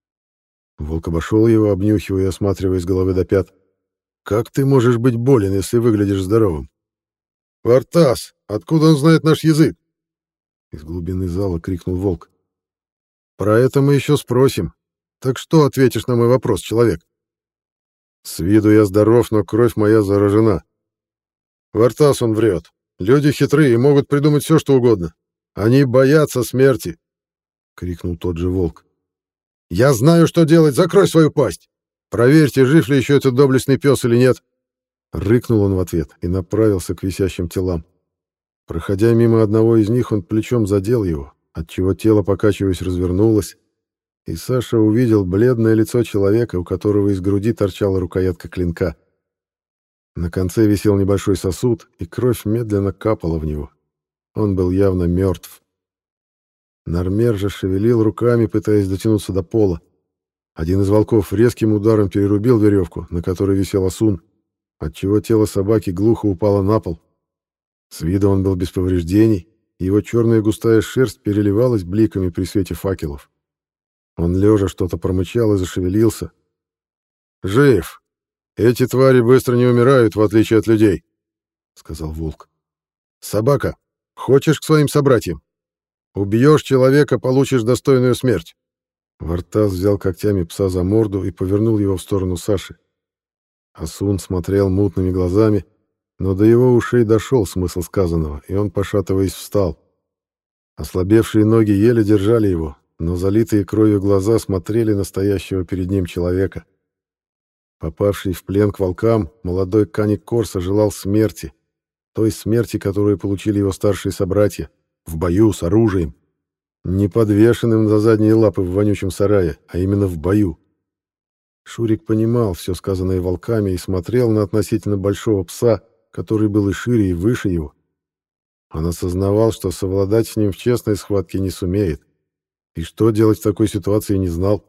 Волк обошел его, обнюхивая и осматривая с головы до пят. «Как ты можешь быть болен, если выглядишь здоровым?» «Вартас, откуда он знает наш язык?» Из глубины зала крикнул волк. «Про это мы еще спросим. Так что ответишь на мой вопрос, человек?» «С виду я здоров, но кровь моя заражена». «Вартас, он врет. Люди хитрые и могут придумать все, что угодно. Они боятся смерти!» — крикнул тот же волк. «Я знаю, что делать! Закрой свою пасть! Проверьте, жив ли еще этот доблестный пес или нет!» Рыкнул он в ответ и направился к висящим телам. Проходя мимо одного из них, он плечом задел его, отчего тело, покачиваясь, развернулось, и Саша увидел бледное лицо человека, у которого из груди торчала рукоятка клинка. На конце висел небольшой сосуд, и кровь медленно капала в него. Он был явно мертв. Нормер же шевелил руками, пытаясь дотянуться до пола. Один из волков резким ударом перерубил веревку, на которой висел Асун, отчего тело собаки глухо упало на пол. С виду он был без повреждений, и его черная густая шерсть переливалась бликами при свете факелов. Он лежа что-то промычал и зашевелился. «Жив! Эти твари быстро не умирают, в отличие от людей», — сказал волк. «Собака, хочешь к своим собратьям? Убьешь человека, получишь достойную смерть». Вартас взял когтями пса за морду и повернул его в сторону Саши. Асун смотрел мутными глазами, но до его ушей дошел смысл сказанного, и он, пошатываясь, встал. Ослабевшие ноги еле держали его, но залитые кровью глаза смотрели на стоящего перед ним человека. Попавший в плен к волкам, молодой Каник Корса желал смерти, той смерти, которую получили его старшие собратья, в бою с оружием, не подвешенным за задние лапы в вонючем сарае, а именно в бою. Шурик понимал все сказанное волками и смотрел на относительно большого пса, который был и шире, и выше его. Он осознавал, что совладать с ним в честной схватке не сумеет, и что делать в такой ситуации не знал.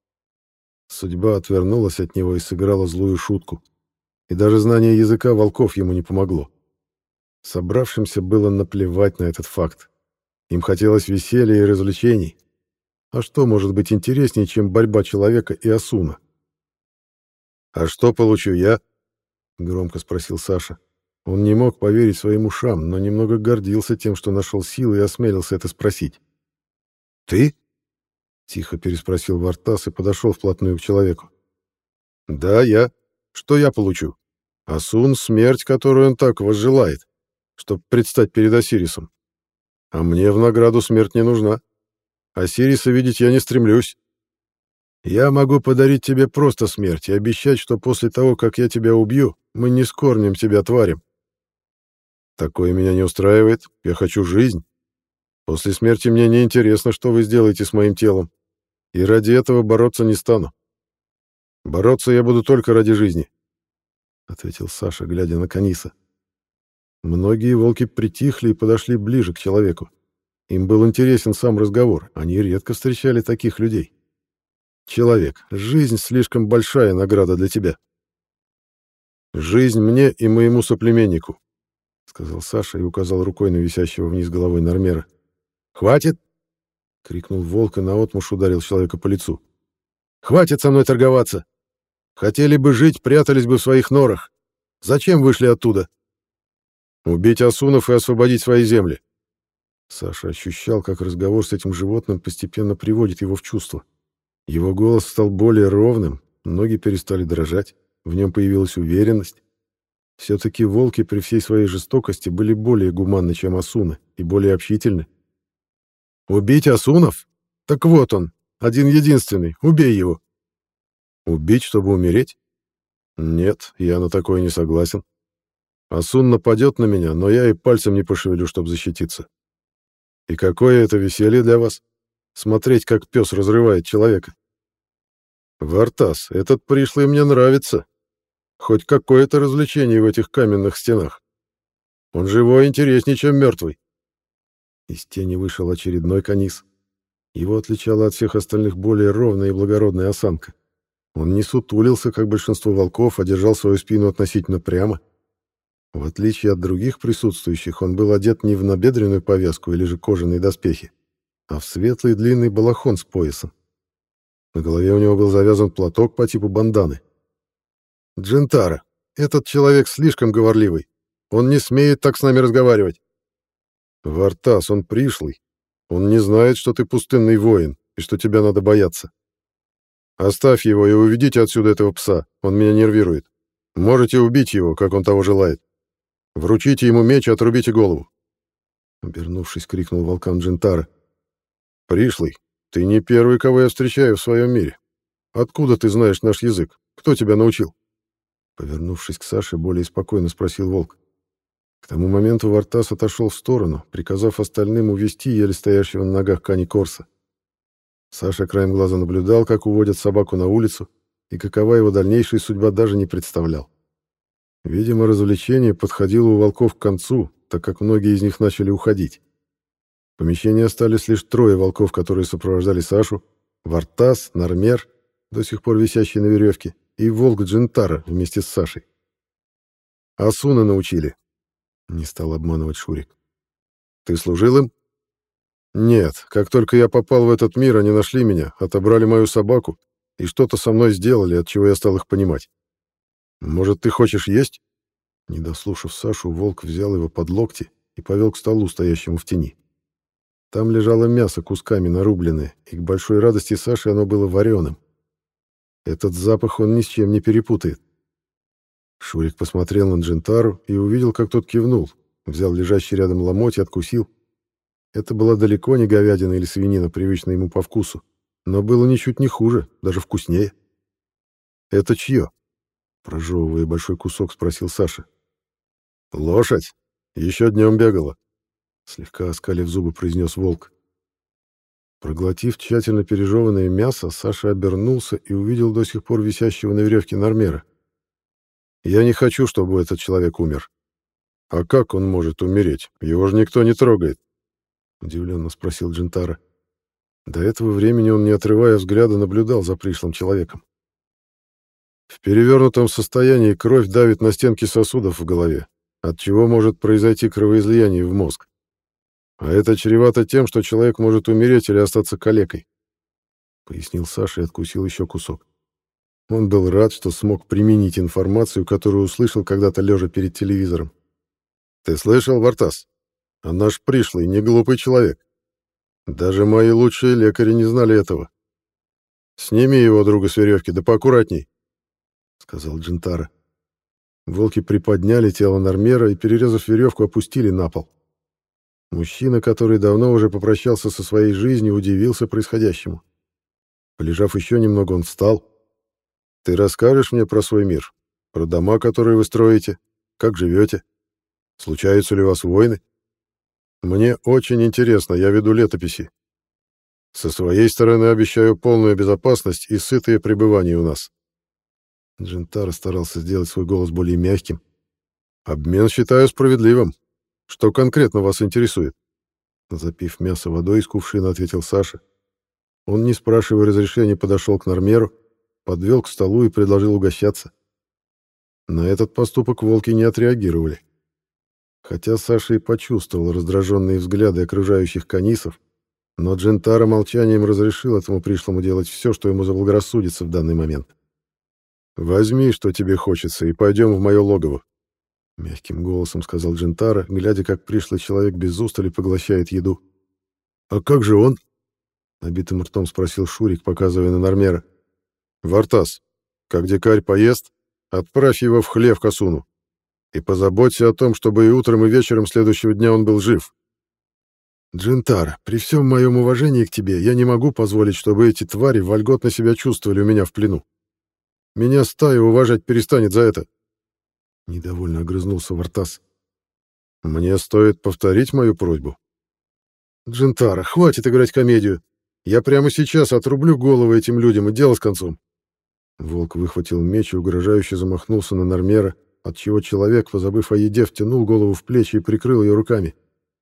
Судьба отвернулась от него и сыграла злую шутку, и даже знание языка волков ему не помогло. Собравшимся было наплевать на этот факт. Им хотелось веселья и развлечений. А что может быть интереснее, чем борьба человека и Асуна? «А что получу я?» — громко спросил Саша. Он не мог поверить своим ушам, но немного гордился тем, что нашел силы и осмелился это спросить. «Ты?» — тихо переспросил Вартас и подошел вплотную к человеку. «Да, я. Что я получу? Асун — смерть, которую он так возжелает, чтобы предстать перед Осирисом. А мне в награду смерть не нужна. Осириса видеть я не стремлюсь. Я могу подарить тебе просто смерть и обещать, что после того, как я тебя убью, мы не скормим тебя тварям. Такое меня не устраивает. Я хочу жизнь. После смерти мне не интересно, что вы сделаете с моим телом, и ради этого бороться не стану. Бороться я буду только ради жизни, — ответил Саша, глядя на Каниса. Многие волки притихли и подошли ближе к человеку. Им был интересен сам разговор, они редко встречали таких людей. «Человек, жизнь слишком большая награда для тебя». «Жизнь мне и моему соплеменнику», — сказал Саша и указал рукой на висящего вниз головой Нормера. «Хватит!» — крикнул волк и наотмашь ударил человека по лицу. «Хватит со мной торговаться! Хотели бы жить, прятались бы в своих норах. Зачем вышли оттуда?» «Убить осунов и освободить свои земли». Саша ощущал, как разговор с этим животным постепенно приводит его в чувство. Его голос стал более ровным, ноги перестали дрожать, в нем появилась уверенность. Все-таки волки при всей своей жестокости были более гуманны, чем осуны, и более общительны. «Убить осунов? Так вот он, один-единственный, убей его». «Убить, чтобы умереть? Нет, я на такое не согласен. Асун нападет на меня, но я и пальцем не пошевелю, чтобы защититься. И какое это веселье для вас? Смотреть, как пес разрывает человека. Вартас, этот пришлый мне нравится. Хоть какое-то развлечение в этих каменных стенах. Он живой интереснее, чем мертвый». Из тени вышел очередной Канис. Его отличала от всех остальных более ровная и благородная осанка. Он не сутулился, как большинство волков, а держал свою спину относительно прямо. В отличие от других присутствующих, он был одет не в набедренную повязку или же кожаные доспехи, а в светлый длинный балахон с поясом. На голове у него был завязан платок по типу банданы. «Джентара, этот человек слишком говорливый. Он не смеет так с нами разговаривать». «Вартас, он пришлый. Он не знает, что ты пустынный воин и что тебя надо бояться. Оставь его и уведите отсюда этого пса, он меня нервирует. Можете убить его, как он того желает. Вручите ему меч и отрубите голову». Обернувшись, крикнул волкам Джентара. «Пришлый, ты не первый, кого я встречаю в своем мире. Откуда ты знаешь наш язык? Кто тебя научил?» Повернувшись к Саше, более спокойно спросил волк. К тому моменту Вартас отошел в сторону, приказав остальным увести еле стоящего на ногах Кани Корса. Саша краем глаза наблюдал, как уводят собаку на улицу, и какова его дальнейшая судьба даже не представлял. Видимо, развлечение подходило у волков к концу, так как многие из них начали уходить. В помещении остались лишь трое волков, которые сопровождали Сашу: Вартас, Нормер, до сих пор висящий на веревке, и волк Джентара вместе с Сашей. «Асуны научили», — не стал обманывать Шурик. «Ты служил им?» «Нет, как только я попал в этот мир, они нашли меня, отобрали мою собаку и что-то со мной сделали, от чего я стал их понимать. Может, ты хочешь есть?» Не дослушав Сашу, волк взял его под локти и повел к столу, стоящему в тени. Там лежало мясо кусками нарубленное, и к большой радости Саши оно было вареным. Этот запах он ни с чем не перепутает. Шурик посмотрел на Джентару и увидел, как тот кивнул, взял лежащий рядом ломоть и откусил. Это была далеко не говядина или свинина, привычная ему по вкусу, но было ничуть не хуже, даже вкуснее. «Это чье?» — прожевывая большой кусок, спросил Саша. «Лошадь. Еще днем бегала», — слегка оскалив зубы, произнес волк. Проглотив тщательно пережеванное мясо, Саша обернулся и увидел до сих пор висящего на веревке Нормера. «Я не хочу, чтобы этот человек умер». «А как он может умереть? Его же никто не трогает», — удивленно спросил Джентара. До этого времени он, не отрывая взгляда, наблюдал за пришлым человеком. В перевернутом состоянии кровь давит на стенки сосудов в голове, отчего может произойти кровоизлияние в мозг. А это чревато тем, что человек может умереть или остаться калекой, — пояснил Саша и откусил еще кусок. Он был рад, что смог применить информацию, которую услышал когда-то лежа перед телевизором. «Ты слышал, Вартас? А наш пришлый не глупый человек. Даже мои лучшие лекари не знали этого. Сними его, друга, с веревки, да поаккуратней», — сказал Джентара. Волки приподняли тело Нормера и, перерезав веревку, опустили на пол. Мужчина, который давно уже попрощался со своей жизнью, удивился происходящему. Полежав еще немного, он встал. «Ты расскажешь мне про свой мир? Про дома, которые вы строите? Как живете? Случаются ли у вас войны? Мне очень интересно, я веду летописи. Со своей стороны обещаю полную безопасность и сытое пребывание у нас. Джентаро старался сделать свой голос более мягким. «Обмен считаю справедливым. Что конкретно вас интересует?» Запив мясо водой из кувшина, ответил Саша. Он, не спрашивая разрешения, подошел к Нормеру, подвел к столу и предложил угощаться. На этот поступок волки не отреагировали. Хотя Саша и почувствовал раздраженные взгляды окружающих канисов, но Джентаро молчанием разрешил этому пришлому делать все, что ему заблагорассудится в данный момент. «Возьми, что тебе хочется, и пойдем в мое логово», — мягким голосом сказал Джентаро, глядя, как пришлый человек без устали поглощает еду. «А как же он?» — набитым ртом спросил Шурик, показывая на Нормера. «Вартас, как дикарь поест, отправь его в хлев к Асуну и позаботься о том, чтобы и утром, и вечером следующего дня он был жив». «Джентаро, при всем моем уважении к тебе, я не могу позволить, чтобы эти твари вольготно себя чувствовали у меня в плену. Меня стая уважать перестанет за это». Недовольно огрызнулся Вартас. «Мне стоит повторить мою просьбу?» «Джентаро, хватит играть комедию. Я прямо сейчас отрублю головы этим людям, и дело с концом». Волк выхватил меч и угрожающе замахнулся на Нормера, отчего человек, позабыв о еде, втянул голову в плечи и прикрыл ее руками.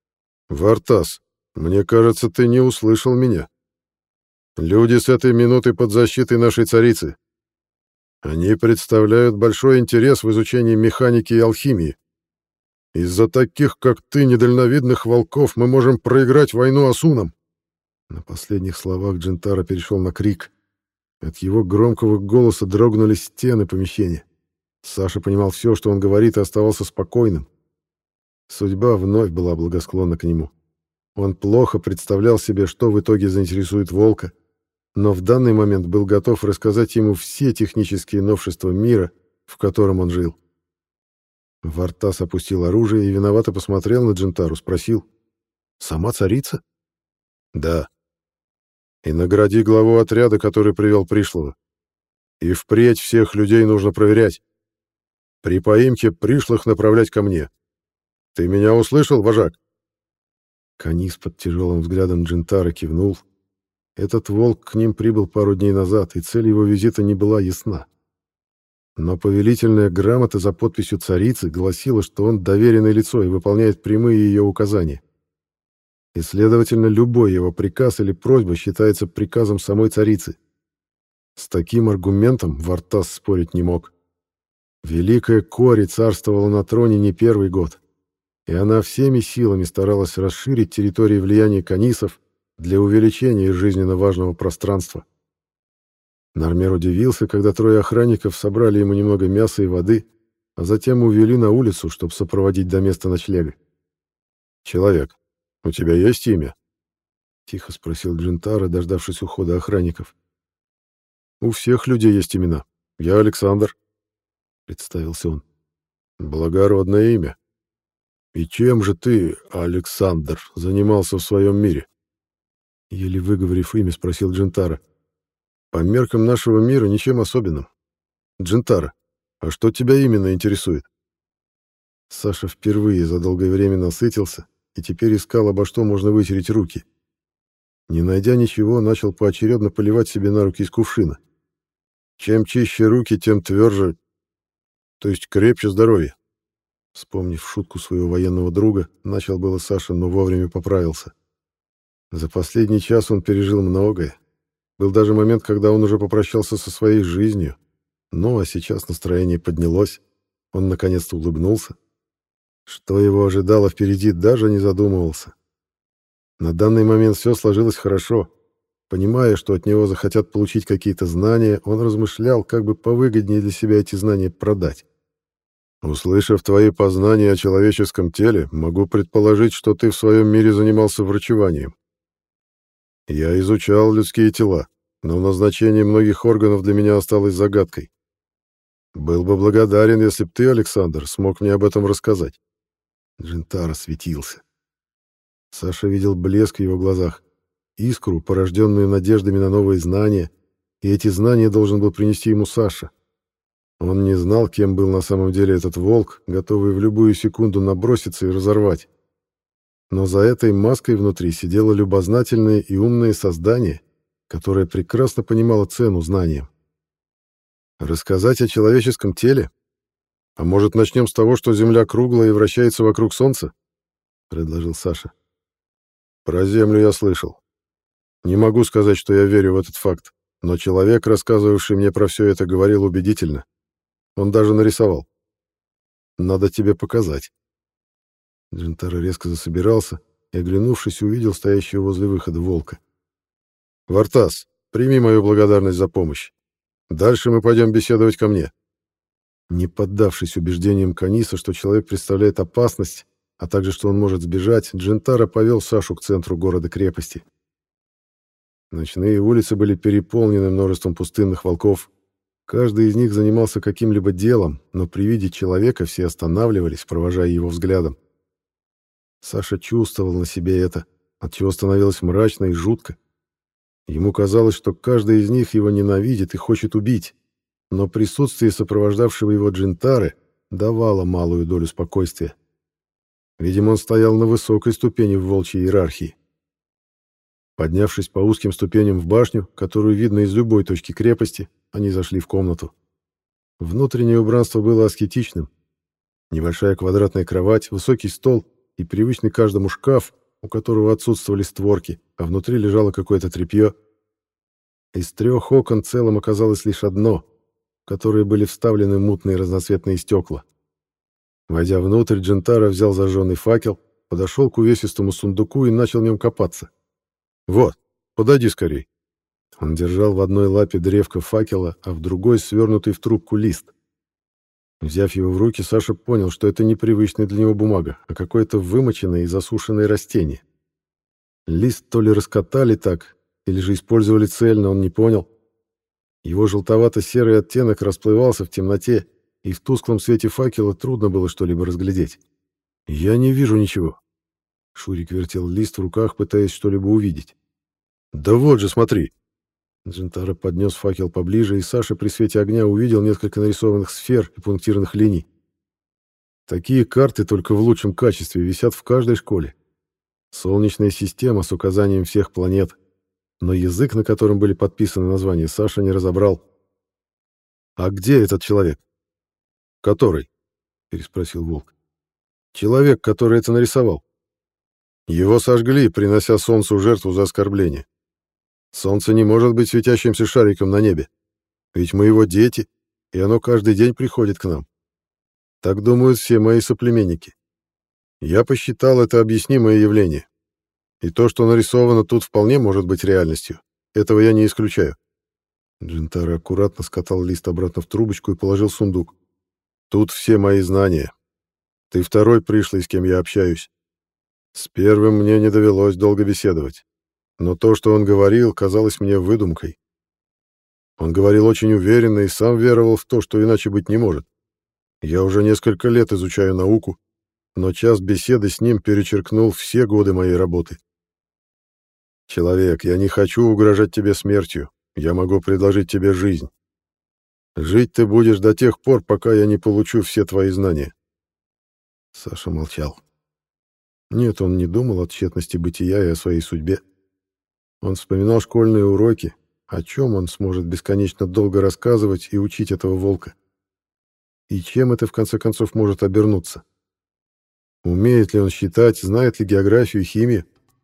«Вартас, мне кажется, ты не услышал меня. Люди с этой минуты под защитой нашей царицы. Они представляют большой интерес в изучении механики и алхимии. Из-за таких, как ты, недальновидных волков, мы можем проиграть войну Асунам». На последних словах Джентаро перешел на крик. От его громкого голоса дрогнули стены помещения. Саша понимал все, что он говорит, и оставался спокойным. Судьба вновь была благосклонна к нему. Он плохо представлял себе, что в итоге заинтересует волка, но в данный момент был готов рассказать ему все технические новшества мира, в котором он жил. Вартас опустил оружие и виновато посмотрел на Джентару, спросил: «Сама царица?» «Да. И награди главу отряда, который привел пришлого. И впредь всех людей нужно проверять. При поимке пришлых направлять ко мне. Ты меня услышал, вожак?» Канис под тяжелым взглядом Джентара кивнул. Этот волк к ним прибыл пару дней назад, и цель его визита не была ясна. Но повелительная грамота за подписью царицы гласила, что он доверенное лицо и выполняет прямые ее указания. И, следовательно, любой его приказ или просьба считается приказом самой царицы. С таким аргументом Вартас спорить не мог. Великая Кори царствовала на троне не первый год, и она всеми силами старалась расширить территории влияния канисов для увеличения жизненно важного пространства. Нормер удивился, когда трое охранников собрали ему немного мяса и воды, а затем увели на улицу, чтобы сопроводить до места ночлега. «Человек, у тебя есть имя?» — тихо спросил Джентаро, дождавшись ухода охранников. «У всех людей есть имена. Я Александр», — представился он. «Благородное имя. И чем же ты, Александр, занимался в своем мире?» Еле выговорив имя, спросил Джентаро. «По меркам нашего мира ничем особенным. Джентаро, а что тебя именно интересует?» Саша впервые за долгое время насытился и теперь искал, обо что можно вытереть руки. Не найдя ничего, начал поочередно поливать себе на руки из кувшина. Чем чище руки, тем тверже, то есть крепче здоровье. Вспомнив шутку своего военного друга, начал было Саша, но вовремя поправился. За последний час он пережил многое. Был даже момент, когда он уже попрощался со своей жизнью. Ну, а сейчас настроение поднялось. Он наконец-то улыбнулся. Что его ожидало впереди, даже не задумывался. На данный момент все сложилось хорошо. Понимая, что от него захотят получить какие-то знания, он размышлял, как бы повыгоднее для себя эти знания продать. «Услышав твои познания о человеческом теле, могу предположить, что ты в своем мире занимался врачеванием. Я изучал людские тела, но назначение многих органов для меня осталось загадкой. Был бы благодарен, если б ты, Александр, смог мне об этом рассказать». Джентаро светился. Саша видел блеск в его глазах, искру, порожденную надеждами на новые знания, и эти знания должен был принести ему Саша. Он не знал, кем был на самом деле этот волк, готовый в любую секунду наброситься и разорвать. Но за этой маской внутри сидело любознательное и умное создание, которое прекрасно понимало цену знаниям. Рассказать о человеческом теле? А может, начнем с того, что Земля круглая и вращается вокруг Солнца? Предложил Саша. Про Землю я слышал. Не могу сказать, что я верю в этот факт, но человек, рассказывавший мне про все это, говорил убедительно. Он даже нарисовал. Надо тебе показать. Джентаро резко засобирался и, оглянувшись, увидел стоящего возле выхода волка. «Вартас, прими мою благодарность за помощь. Дальше мы пойдем беседовать ко мне». Не поддавшись убеждениям Каниса, что человек представляет опасность, а также что он может сбежать, Джентаро повел Сашу к центру города-крепости. Ночные улицы были переполнены множеством пустынных волков. Каждый из них занимался каким-либо делом, но при виде человека все останавливались, провожая его взглядом. Саша чувствовал на себе это, отчего становилось мрачно и жутко. Ему казалось, что каждый из них его ненавидит и хочет убить, но присутствие сопровождавшего его Джентары давало малую долю спокойствия. Видимо, он стоял на высокой ступени в волчьей иерархии. Поднявшись по узким ступеням в башню, которую видно из любой точки крепости, они зашли в комнату. Внутреннее убранство было аскетичным. Небольшая квадратная кровать, высокий стол и привычный каждому шкаф, у которого отсутствовали створки, а внутри лежало какое-то тряпье. Из трех окон целым оказалось лишь одно, в которое были вставлены мутные разноцветные стекла. Войдя внутрь, Джентаро взял зажженный факел, подошел к увесистому сундуку и начал в нем копаться. «Вот, подойди скорей». Он держал в одной лапе древко факела, а в другой свернутый в трубку лист. Взяв его в руки, Саша понял, что это не привычная для него бумага, а какое-то вымоченное и засушенное растение. Лист то ли раскатали так, или же использовали цельно, он не понял. Его желтовато-серый оттенок расплывался в темноте, и в тусклом свете факела трудно было что-либо разглядеть. «Я не вижу ничего». Шурик вертел лист в руках, пытаясь что-либо увидеть. «Да вот же, смотри!» Джентаро поднес факел поближе, и Саша при свете огня увидел несколько нарисованных сфер и пунктирных линий. Такие карты только в лучшем качестве висят в каждой школе. Солнечная система с указанием всех планет. Но язык, на котором были подписаны названия, Саша не разобрал. «А где этот человек?» «Который?» — переспросил Волк. «Человек, который это нарисовал. Его сожгли, принося Солнцу жертву за оскорбление. Солнце не может быть светящимся шариком на небе. Ведь мы его дети, и оно каждый день приходит к нам. Так думают все мои соплеменники. Я посчитал это объяснимое явление. И то, что нарисовано тут, вполне может быть реальностью. Этого я не исключаю». Джентаро аккуратно скатал лист обратно в трубочку и положил в сундук. «Тут все мои знания. Ты второй пришлый, с кем я общаюсь. С первым мне не довелось долго беседовать. Но то, что он говорил, казалось мне выдумкой. Он говорил очень уверенно и сам веровал в то, что иначе быть не может. Я уже несколько лет изучаю науку, но час беседы с ним перечеркнул все годы моей работы. Человек, я не хочу угрожать тебе смертью. Я могу предложить тебе жизнь. Жить ты будешь до тех пор, пока я не получу все твои знания». Саша молчал. Нет, он не думал о тщетности бытия и о своей судьбе. Он вспоминал школьные уроки, о чем он сможет бесконечно долго рассказывать и учить этого волка. И чем это, в конце концов, может обернуться? Умеет ли он считать, знает ли географию и химию?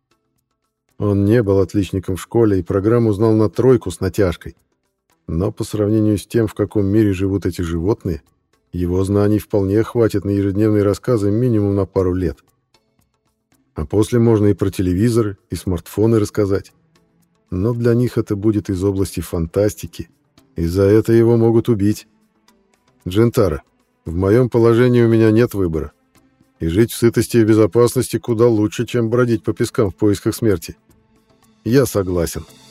Он не был отличником в школе и программу знал на тройку с натяжкой. Но по сравнению с тем, в каком мире живут эти животные, его знаний вполне хватит на ежедневные рассказы минимум на пару лет. А после можно и про телевизоры, и смартфоны рассказать. Но для них это будет из области фантастики, и за это его могут убить. Джентаро, в моем положении у меня нет выбора. И жить в сытости и безопасности куда лучше, чем бродить по пескам в поисках смерти. Я согласен.